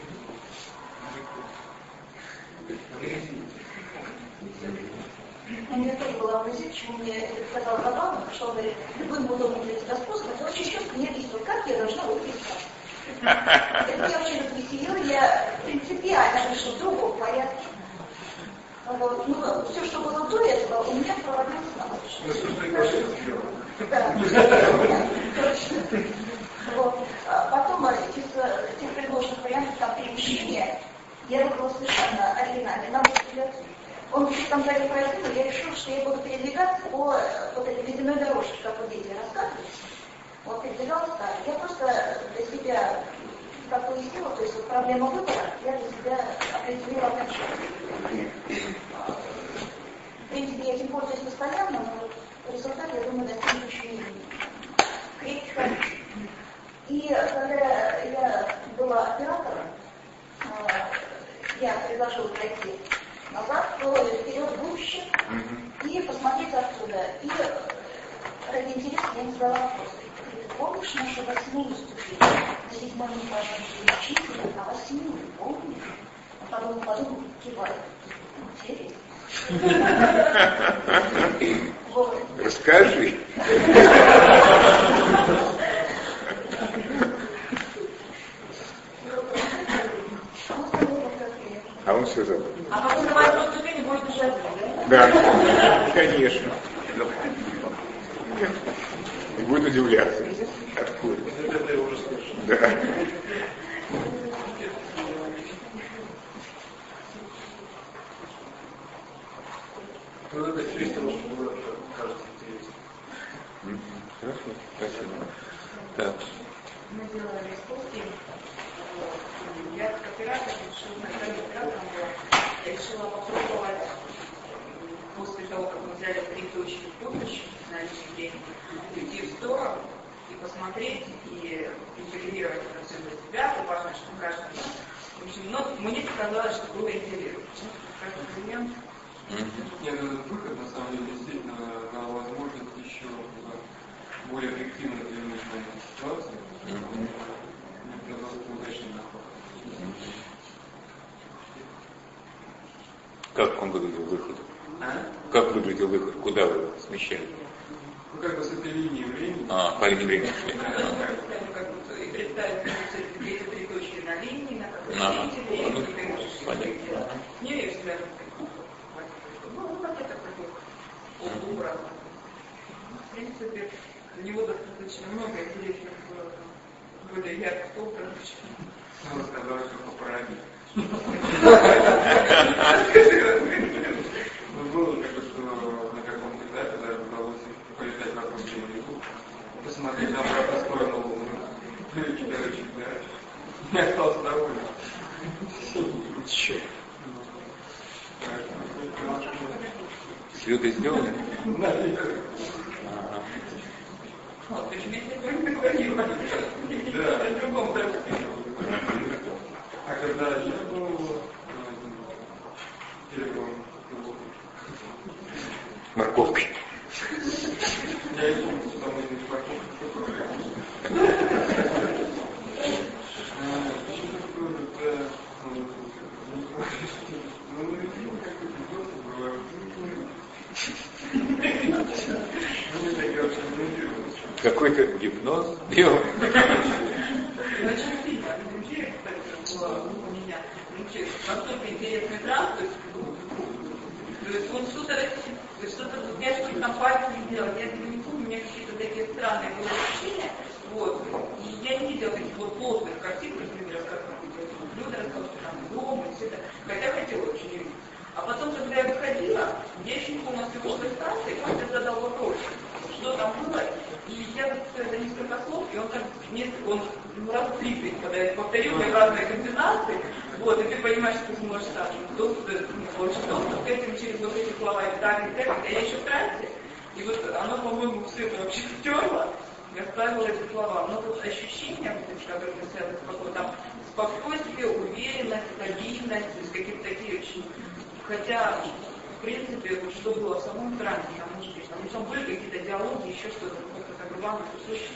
У меня тоже была амнезия, почему мне это сказал забавно, что он говорит, любым удобным для тебя способом, это очень четко мне объяснил, как я должна выписать. Это меня очень развеселило, я принципиально вышла в другом порядке. Вот. Ну, все, что было до этого, у меня проводилось на лучше. Ну, что и пошли сделать. Да, точно. Вот. Потом из тех предложенных вариантов там перемещения, я выбрала совершенно оригинальный, на мой взгляд. Он там дали проекту, я решила, что я буду передвигаться по вот этой ледяной дорожке, как вот дети рассказывают. Вот передвигалась так. Я просто для себя как пояснила, то есть вот проблема выбора, я для себя определила окончательно. В принципе, я этим пользуюсь постоянно, но результат, я думаю, достигнут очень крепких. И когда я была оператором, я предложила пройти назад, вперед, в будущее, и посмотреть оттуда. И ради интереса я не задала вопрос. Ты помнишь нашу восьмую ступень? На седьмой не важно, что учитель, а восьмую помнишь? Подумал, подумал, кивает. Интересно. Вот. Расскажи. А он все забыл. А потом на восьмой ступени будет уже один, да? Да, конечно. И будет удивляться. Откуда? Это я уже слышал. Да. Ну, это через того, что было, кажется, интересно. Хорошо, спасибо. Так. Мы делали скобки. Я как оператор решила, когда я оператором была, я решила попробовать после того, как мы взяли три точки в будущем на личный день, уйти в сторону и посмотреть, и интегрировать это все для себя, то важно, что каждый. В общем, но мне показалось, что было интегрировать. Каждый элемент. Нет, этот выход на самом деле действительно дал возможность еще более объективно взглянуть на эту ситуацию. Мне казалось, это удачный наход. Как он выглядел выход? А? Как выглядел выход? Куда вы его смещали? Ну, как бы с этой линии времени. А, по линии времени. Как будто и представить, что эти три точки на линии, на какой Ага. линии, Ну, и ты можешь понятно. не веришь, да? Ну, ну, как это такое полуобразно. В принципе, у него достаточно много интересных более ярких образов. Он сказал, что по парадигме. Ну, было как бы, что на каком-то этапе даже удалось полетать вокруг Земли, посмотреть на обратную сторону Луны. Короче, короче, да. Я остался доволен. Че? Слеты сделаны? Ага. Вот, почему я сегодня говорила? Да. О другом даже. А когда я был первым Морковкой. я еще там не морковкой. Какой-то гипноз делал. Очень сильно. Вообще, кстати, было у меня настолько интересный транс, то есть, то есть он что-то что-то я что-то там пальцем делал, я этого не помню, у меня какие-то такие странные были ощущения, вот, и я не видела таких вот плотных картин, например, как люди рассказывают, что там дом и все это, хотя хотела очень видеть. А потом, когда я выходила, я еще не полностью вышла из станции, и мастер задал вопрос, что там было, и я это несколько слов, и он так несколько, он раз три, когда я повторил, я в разные комбинации, вот, и ты понимаешь, что ты сможешь так, доступ, получить доступ к этим через вот эти слова и так, и так, а я еще в трансе, и вот оно, по-моему, все это вообще стерло, я ставила эти слова, но вот ощущения, которые связаны с какой-то там спокойствие, уверенность, стабильность, то есть какие-то такие очень, хотя, в принципе, вот что было в самом трансе, там, может быть, там, там были какие-то диалоги, еще что-то, какой-то как бы главный кусочек.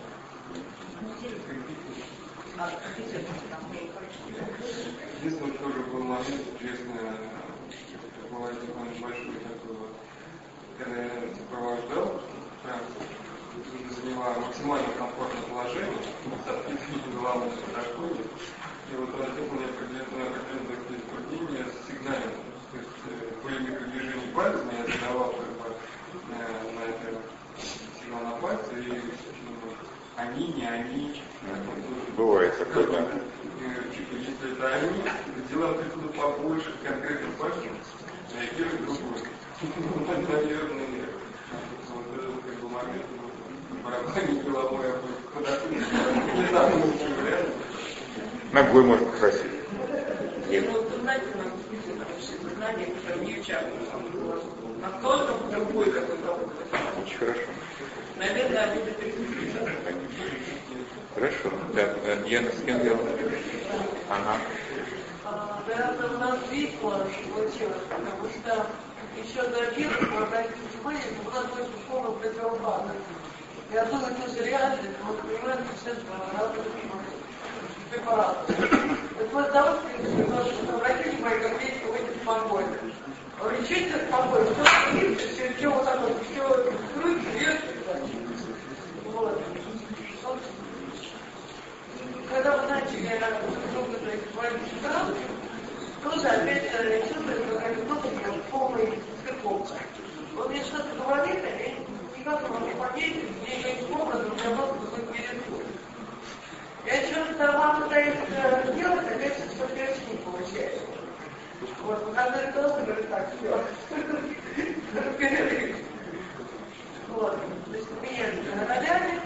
Единственное, тоже был момент интересный, бывает такой небольшой такой вот, когда я сопровождал, занимаю максимально комфортное положение, с открытыми головой на подоконнике, и вот он сделал мне определенное затруднение с сигналом, то есть были микродвижения пальцами, я задавал как бы на это сигнал на пальцы, и они, не они. Бывает такое, да. Типа, если это они, сделаем как-то побольше конкретных пальцев, реагирует другой. Наверное, вот это как бы момент, барабанить головой, а куда-то не самый лучший вариант. Ногой можно попросить. Ну, знаете, нам действительно знание, уже не участвует. Настолько другой какой-то опыт. Очень хорошо. Наверное, люди пересмотрели. Хорошо. Так, Яна, с кем делала? Ага. Да, у нас весело получилось, потому что еще до первого, обратите внимание, у нас очень школа противопада. И оттуда тоже реальность, вот понимаете, сейчас разных препаратов. Это вот удовольствие, обратите внимание, как весело выйти спокойно. Лечите спокойно, все видите, все, все вот так вот, все крутится, вверх. Вот. Когда вы начали много говорить ситуацию, тоже опять чувствуется какая-то внутренняя полная церковка. Вот мне что-то говорит, и никак его не поверить, мне никаким образом для вас будет пересуд. Я еще раз сама пытаюсь сделать, опять что-то опять не получается. Вот, когда кто-то говорит, так, все, перерыв. Вот, то есть у меня ролями,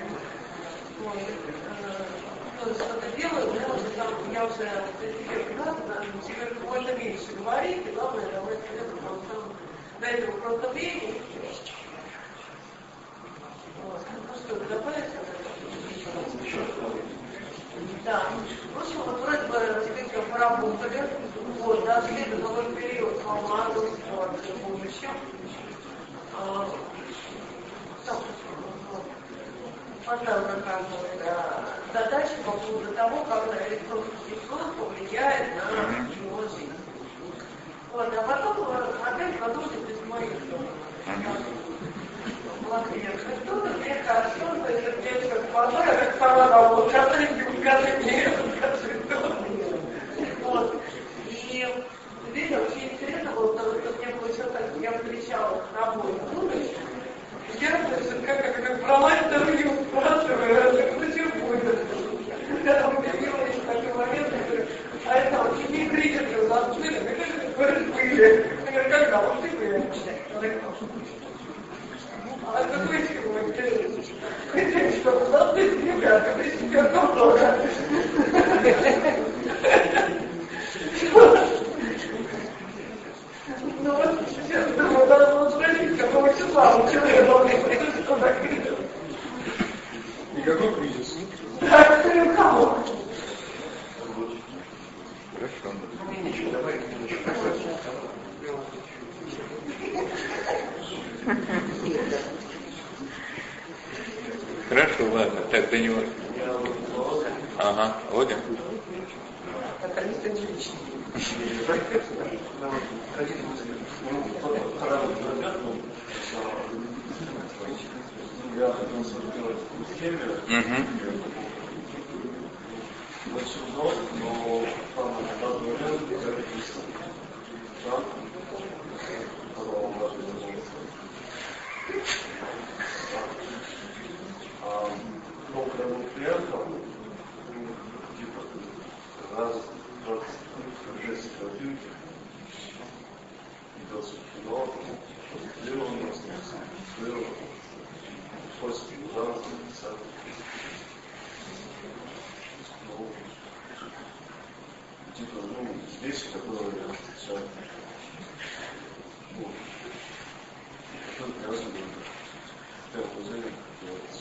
что-то делаю, я уже там, я уже теперь теперь можно меньше говорить, и главное давать совету, до этого просто времени. Вот. Ну что, добавить? Да. В общем, вот вроде бы действительно поработали, вот, дошли до новый период сломанного ситуации в будущем. Поставлена как бы задача по поводу того, как электронный телефон повлияет на его жизнь. Вот, а потом тебе. Я говорю, когда? Вот ты появишься. А какой сегодня? Ты что, золотые ребята, ты себе тоже. Ну вот сейчас думаю, надо было спросить, какого числа он человек должен прийти туда кризис. Никакой кризис. Да, это у кого? Хорошо. Ничего, давай немножко. Хорошо, ладно, так до него. Ага, Оля. Это не лично. Я хотел сформировать схему. Очень много, но там надо вариант записан. Так. А много вариантов, типа раз, двадцать, шесть, один, двадцать два, слева у нас слева, после удара, типа, ну, здесь такой вариант, все. Вот. Что-то красиво будет. Так, вот за ним делается.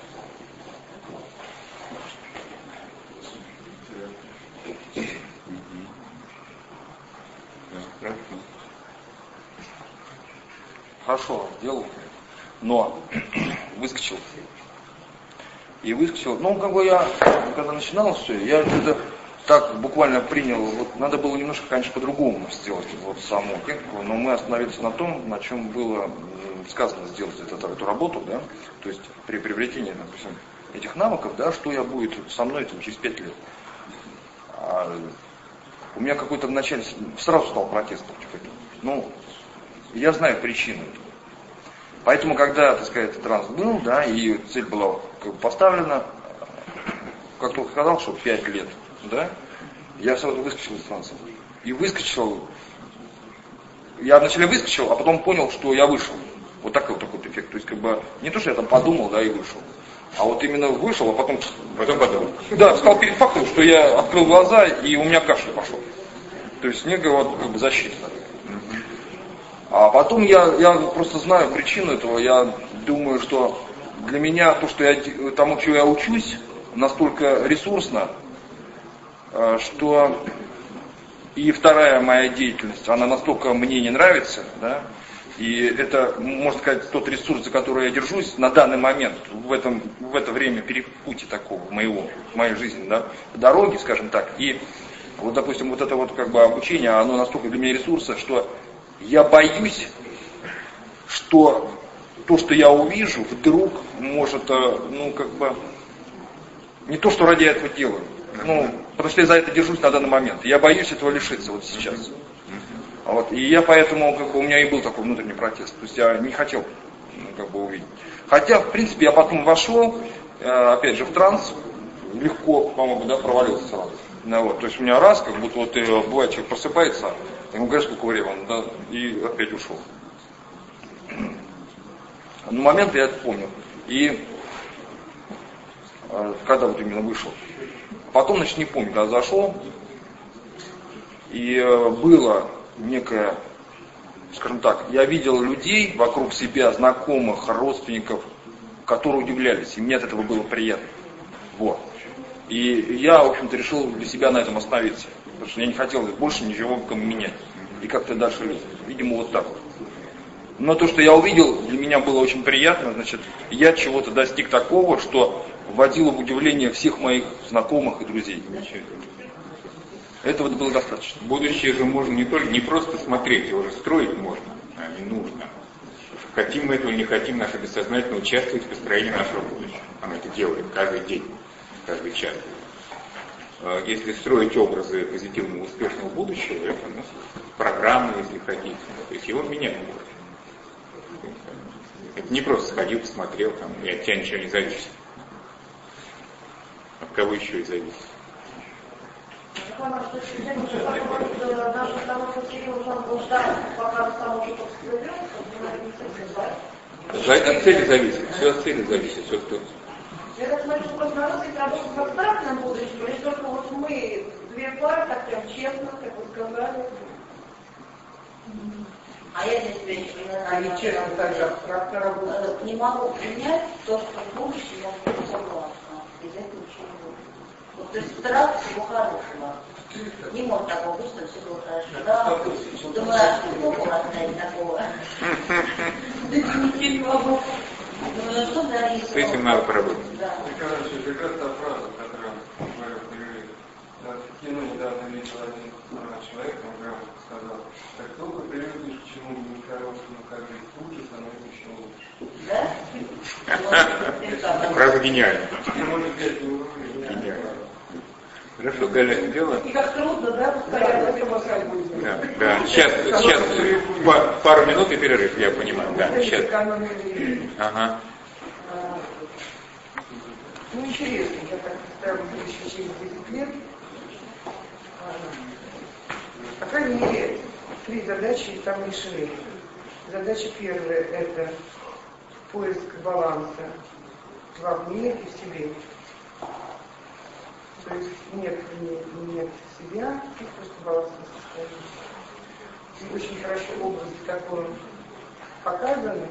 Хорошо, делал, но выскочил. И выскочил. Ну, как бы я, когда начинал все, я это так буквально принял. Вот надо было немножко, конечно, по-другому сделать вот саму технику, но мы остановились на том, на чем было сказано сделать это, эту работу, да, то есть при приобретении, допустим, этих навыков, да, что я будет со мной там, через пять лет. А у меня какой-то вначале сразу стал протест против этого. Ну, я знаю причину этого. Поэтому, когда, так сказать, этот транс был, да, и цель была как бы поставлена, как только сказал, что пять лет, да, я сразу выскочил из транса. И выскочил, я вначале выскочил, а потом понял, что я вышел. Вот такой вот такой эффект. То есть, как бы, не то, что я там подумал, да, и вышел. А вот именно вышел, а потом, потом подумал. Да, стал перед фактом, что я открыл глаза, и у меня кашель пошел. То есть, некая вот, как бы, защита. А потом я, я просто знаю причину этого. Я думаю, что для меня то, что я тому, чего я учусь, настолько ресурсно, что и вторая моя деятельность, она настолько мне не нравится, да, и это, можно сказать, тот ресурс, за который я держусь на данный момент, в, этом, в это время перепутья такого моего, в моей жизни, да, дороги, скажем так. И вот, допустим, вот это вот как бы обучение, оно настолько для меня ресурса, что я боюсь, что то, что я увижу, вдруг может, ну, как бы, не то, что ради этого делаю, ну, потому что я за это держусь на данный момент. Я боюсь этого лишиться вот сейчас. Вот. И я поэтому, как бы, у меня и был такой внутренний протест. То есть я не хотел, ну, как бы, увидеть. Хотя, в принципе, я потом вошел, опять же, в транс, легко, по-моему, да, провалился сразу. Ну, вот. То есть у меня раз, как будто вот бывает, человек просыпается, ему говорят, сколько времени, да, и опять ушел. На момент я это помню. И когда вот именно вышел. Потом, значит, не помню, когда зашел, и было некое, скажем так, я видел людей вокруг себя, знакомых, родственников, которые удивлялись, и мне от этого было приятно. Вот. И я, в общем-то, решил для себя на этом остановиться, потому что я не хотел больше ничего менять, и как-то дальше лезть. Видимо, вот так вот. Но то, что я увидел, для меня было очень приятно, значит, я чего-то достиг такого, что вводило в удивление всех моих знакомых и друзей. Этого было достаточно. Будущее же можно не только, не просто смотреть, его же строить можно, а не нужно. Хотим мы этого или не хотим, наше бессознательно участвует в построении нашего будущего. Оно это делает каждый день, каждый час. Если строить образы позитивного, успешного будущего, это, ну, программы, если хотите, то есть его менять можно. Это не просто сходил, посмотрел, там, и от тебя ничего не зависит. От кого еще и зависит. поняла, что сейчас уже как даже того, что Кирилл уже был ждать, пока сам уже подстрелился, не совсем, да? От цели зависит, все от цели зависит, все кто. Я так смотрю, что просто народ и работает в абстрактном будущем, лишь только вот мы, две пары, так прям честно, как вы сказали. А я для себя не понимаю. Они честно также абстрактно работают. Не могу принять то, что в будущем я буду согласна. Без этого ничего не будет. Вот, то есть страх всего хорошего. Не может такого быть, что все было хорошо. Да? Думаю, а что могу оставить такого? Ничего не могу. Думаю, что за риск? С этим надо поработать. Да. Короче, как раз та фраза, которую говорил Юрий. В кино недавно видел один человек, он прямо сказал, как только привыкнешь к чему-нибудь нехорошему, как бы тут же становится еще лучше. Да? Фраза гениальна. Может взять не уровень. Гениально. Хорошо, Галя, дело. И как трудно, да, постоянно все бросать будет. Да, да. Сейчас, сейчас па- пару минут и перерыв, я понимаю. Да, сейчас. Ага. Ну, интересно, я так представляю, еще через десять лет. По крайней мере, три задачи там решены. Задача первая – это поиск баланса вовне и в себе. То есть нет, нет, нет себя, и просто баланс состояния. И очень хорошо образы такой показаны.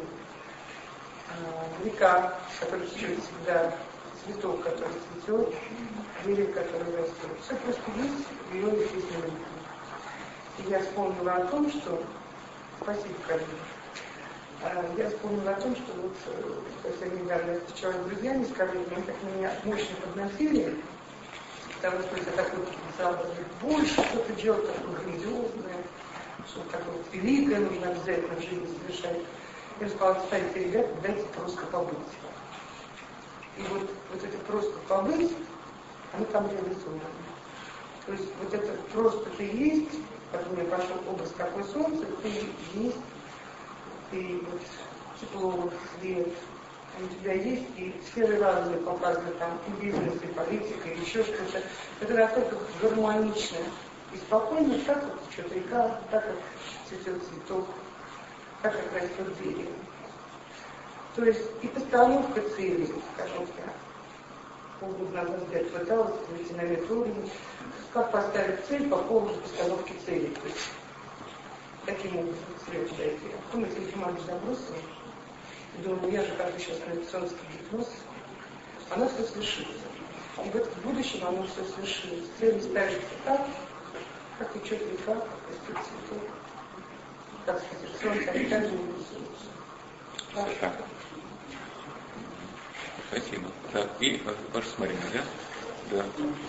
Река, которая течет всегда, цветок, который цветет, дерево, которое растет. Все просто есть в ее естественном ритме. И я вспомнила о том, что... Спасибо, Карина. Я вспомнила о том, что вот совсем недавно я встречалась с друзьями, с коллегами, они так меня мощно подносили, потому что это такой заобразный больше, что-то делать такое грандиозное, что-то такое вот великое нужно обязательно в жизни совершать. Я сказала, кстати, ребята, дайте просто побыть. И вот, вот это просто побыть, оно там реализовано. То есть вот это просто ты есть, как у меня пошел образ такое солнце, ты есть, ты вот тепло, свет, у тебя есть, и сферы разные показаны, там и бизнес, и политика, и еще что-то. Это настолько гармонично и спокойно, так вот течет река, так вот цветет цветок, так как растет дерево. То есть и постановка цели, скажем так. Полгода назад я пыталась выйти на методику, как поставить цель по поводу постановки цели. То есть таким образом цель дойти. А потом я телефон забросила. Думаю, я же как бы сейчас медитационный гипноз. Оно все свершится. И вот в будущем оно все свершится. Цель ставится так, как течет река, как растет цветок. Как сказать, солнце опять же не рисуется. Спасибо. Так, и ваше смотрение, да? Да.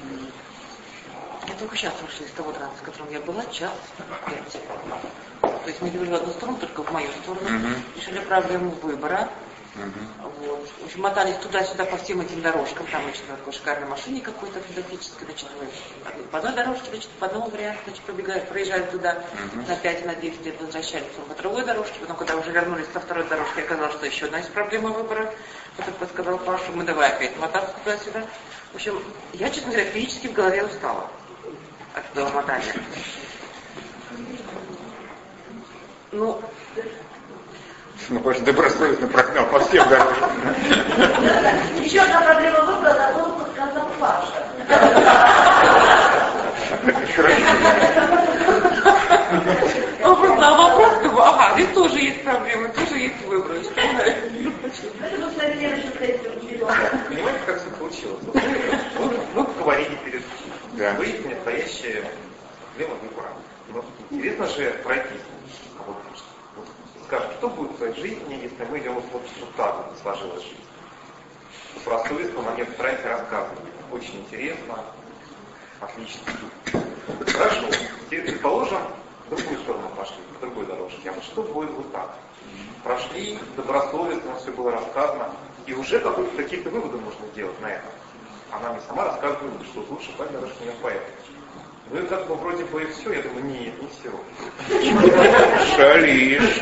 Я только сейчас вышла из того транса, в котором я была, час пять. То есть мы двинули в одну сторону, только в мою сторону. Uh-huh. Решили проблему выбора. Uh-huh. Вот. В общем, мотались туда-сюда по всем этим дорожкам. Там очень такой шикарной машине какой-то фантастической. Значит, мы по одной дорожке, значит, по одному варианту, значит, пробегали, проезжали туда uh-huh. на пять, на десять лет, возвращались по другой дорожке. Потом, когда уже вернулись со второй дорожки, оказалось, что еще одна из проблем выбора. Кто-то подсказал Пашу, мы давай опять мотаться туда-сюда. В общем, я, честно говоря, физически в голове устала от этого мотания. Ну, ну, потому что добросовестно прогнал по всем дорожкам. Еще одна проблема выбора, а то сказал Паша. А вопрос, ага, здесь тоже есть проблемы, тоже есть выбор. Понимаете, как все получилось? Мы поговорили перед этим. Выяснили настоящие проблемы выбора. Но интересно же пройтись. Вот, вот, скажем, что будет в своей жизни, если мы идем вот так вот сложилась жизнь? Простой на момент страйка рассказывали. Очень интересно. Отлично. Хорошо. Теперь, предположим, в другую сторону пошли, по другой дорожке. А вот что будет вот так? Прошли, добросовестно, все было рассказано. И уже какие-то выводы можно сделать на это. Она мне сама рассказывает, что лучше пойти на дорожку не поехать. Ну и как бы вроде бы и все, я думаю, нет, не все. Шалишь.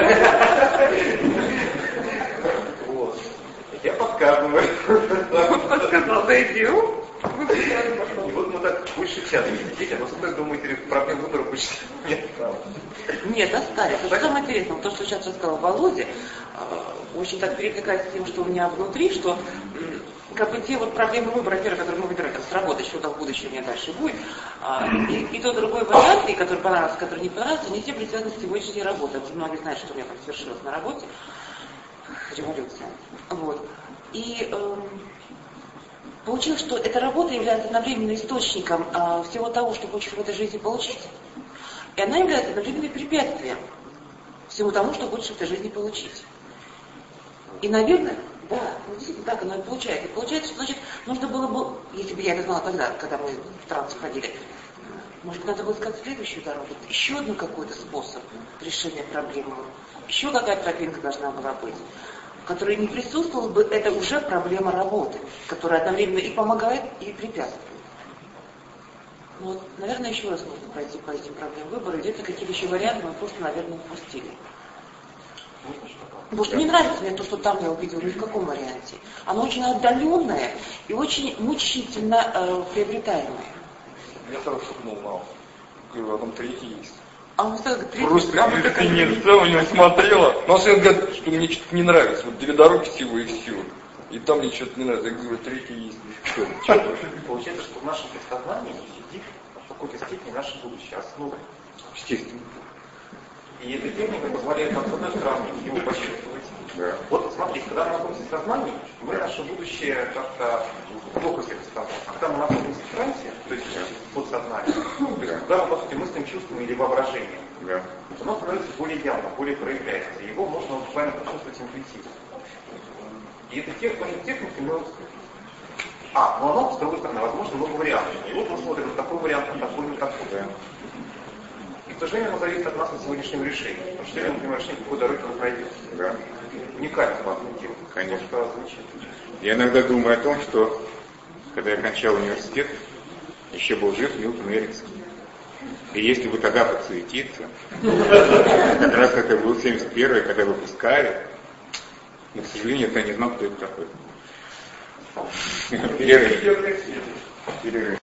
Вот. Я подсказываю. Подсказал, зайдем. И вот мы так больше чата сидеть, а вы думаете, проблем выбора больше нет. Нет, остались. Что самое интересное, то, что сейчас рассказал Володя, очень так перекликается с тем, что у меня внутри, что как бы те вот проблемы выбора, первые, которые мы выбираем, там, с работы, что там в будущем у меня дальше будет, и, и тот другой вариант, и который понравился, который не понравился, они все были связаны с сегодняшней работой. Многие знают, что у меня там свершилось на работе. Революция. Вот. И э, получилось, что эта работа является одновременно источником э, всего того, что хочешь в этой жизни получить, и она является одновременно препятствием всему тому, что хочешь в этой жизни получить. И, наверное, да, ну, действительно так оно и получается. И получается, что, значит, нужно было бы, если бы я это знала тогда, когда мы в транс ходили, может, надо было искать следующую дорогу, еще один какой-то способ решения проблемы, еще какая-то тропинка должна была быть, в которой не присутствовала бы, это уже проблема работы, которая одновременно и помогает, и препятствует. Ну, вот, наверное, еще раз нужно пройти по этим проблемам выбора, где-то какие-то еще варианты мы просто, наверное, упустили. Потому что не нравится мне то, что там я увидела, ни в каком варианте. Оно очень отдаленное и очень мучительно э, приобретаемое. Я сразу шепнул мало. Говорю, а там третий есть. А он сказал, третий. Просто ты не в не смотрела. Но он говорит, что мне что-то не нравится. Вот две дороги всего и все. И там мне что-то не нравится. Я говорю, третий есть. Что, что? Получается, что в нашем подсознании сидит в какой-то степени наше будущее, основа. Естественно. И эта техника позволяет нам, с одной стороны, его почувствовать. Да. Вот смотрите, когда мы находимся в сознании, мы наше будущее как-то плохо себе представляем. А когда мы находимся в трансе, то есть в подсознании, то есть когда мы, по сути, мыслим, чувством или воображением, да, оно становится более явно, более проявляется. И его можно буквально почувствовать интуитивно. И эта техника, техника мы... А, но оно, с другой стороны, возможно, много вариантов. И вот мы смотрим, вот такой вариант, а такой, не такой. Да. И, к сожалению, оно зависит от нас от сегодняшнего решения. Потому что если мы принимаем решение, какой дороги мы пройдем. Да. Уникальность важная тема. Конечно. Я иногда думаю о том, что когда я кончал университет, еще был жив Милтон Эриксон. И если бы тогда подсуетиться, как раз это был семьдесят первый, когда выпускали, но, к сожалению, я не знал, кто это такой. Перерыв. Перерыв.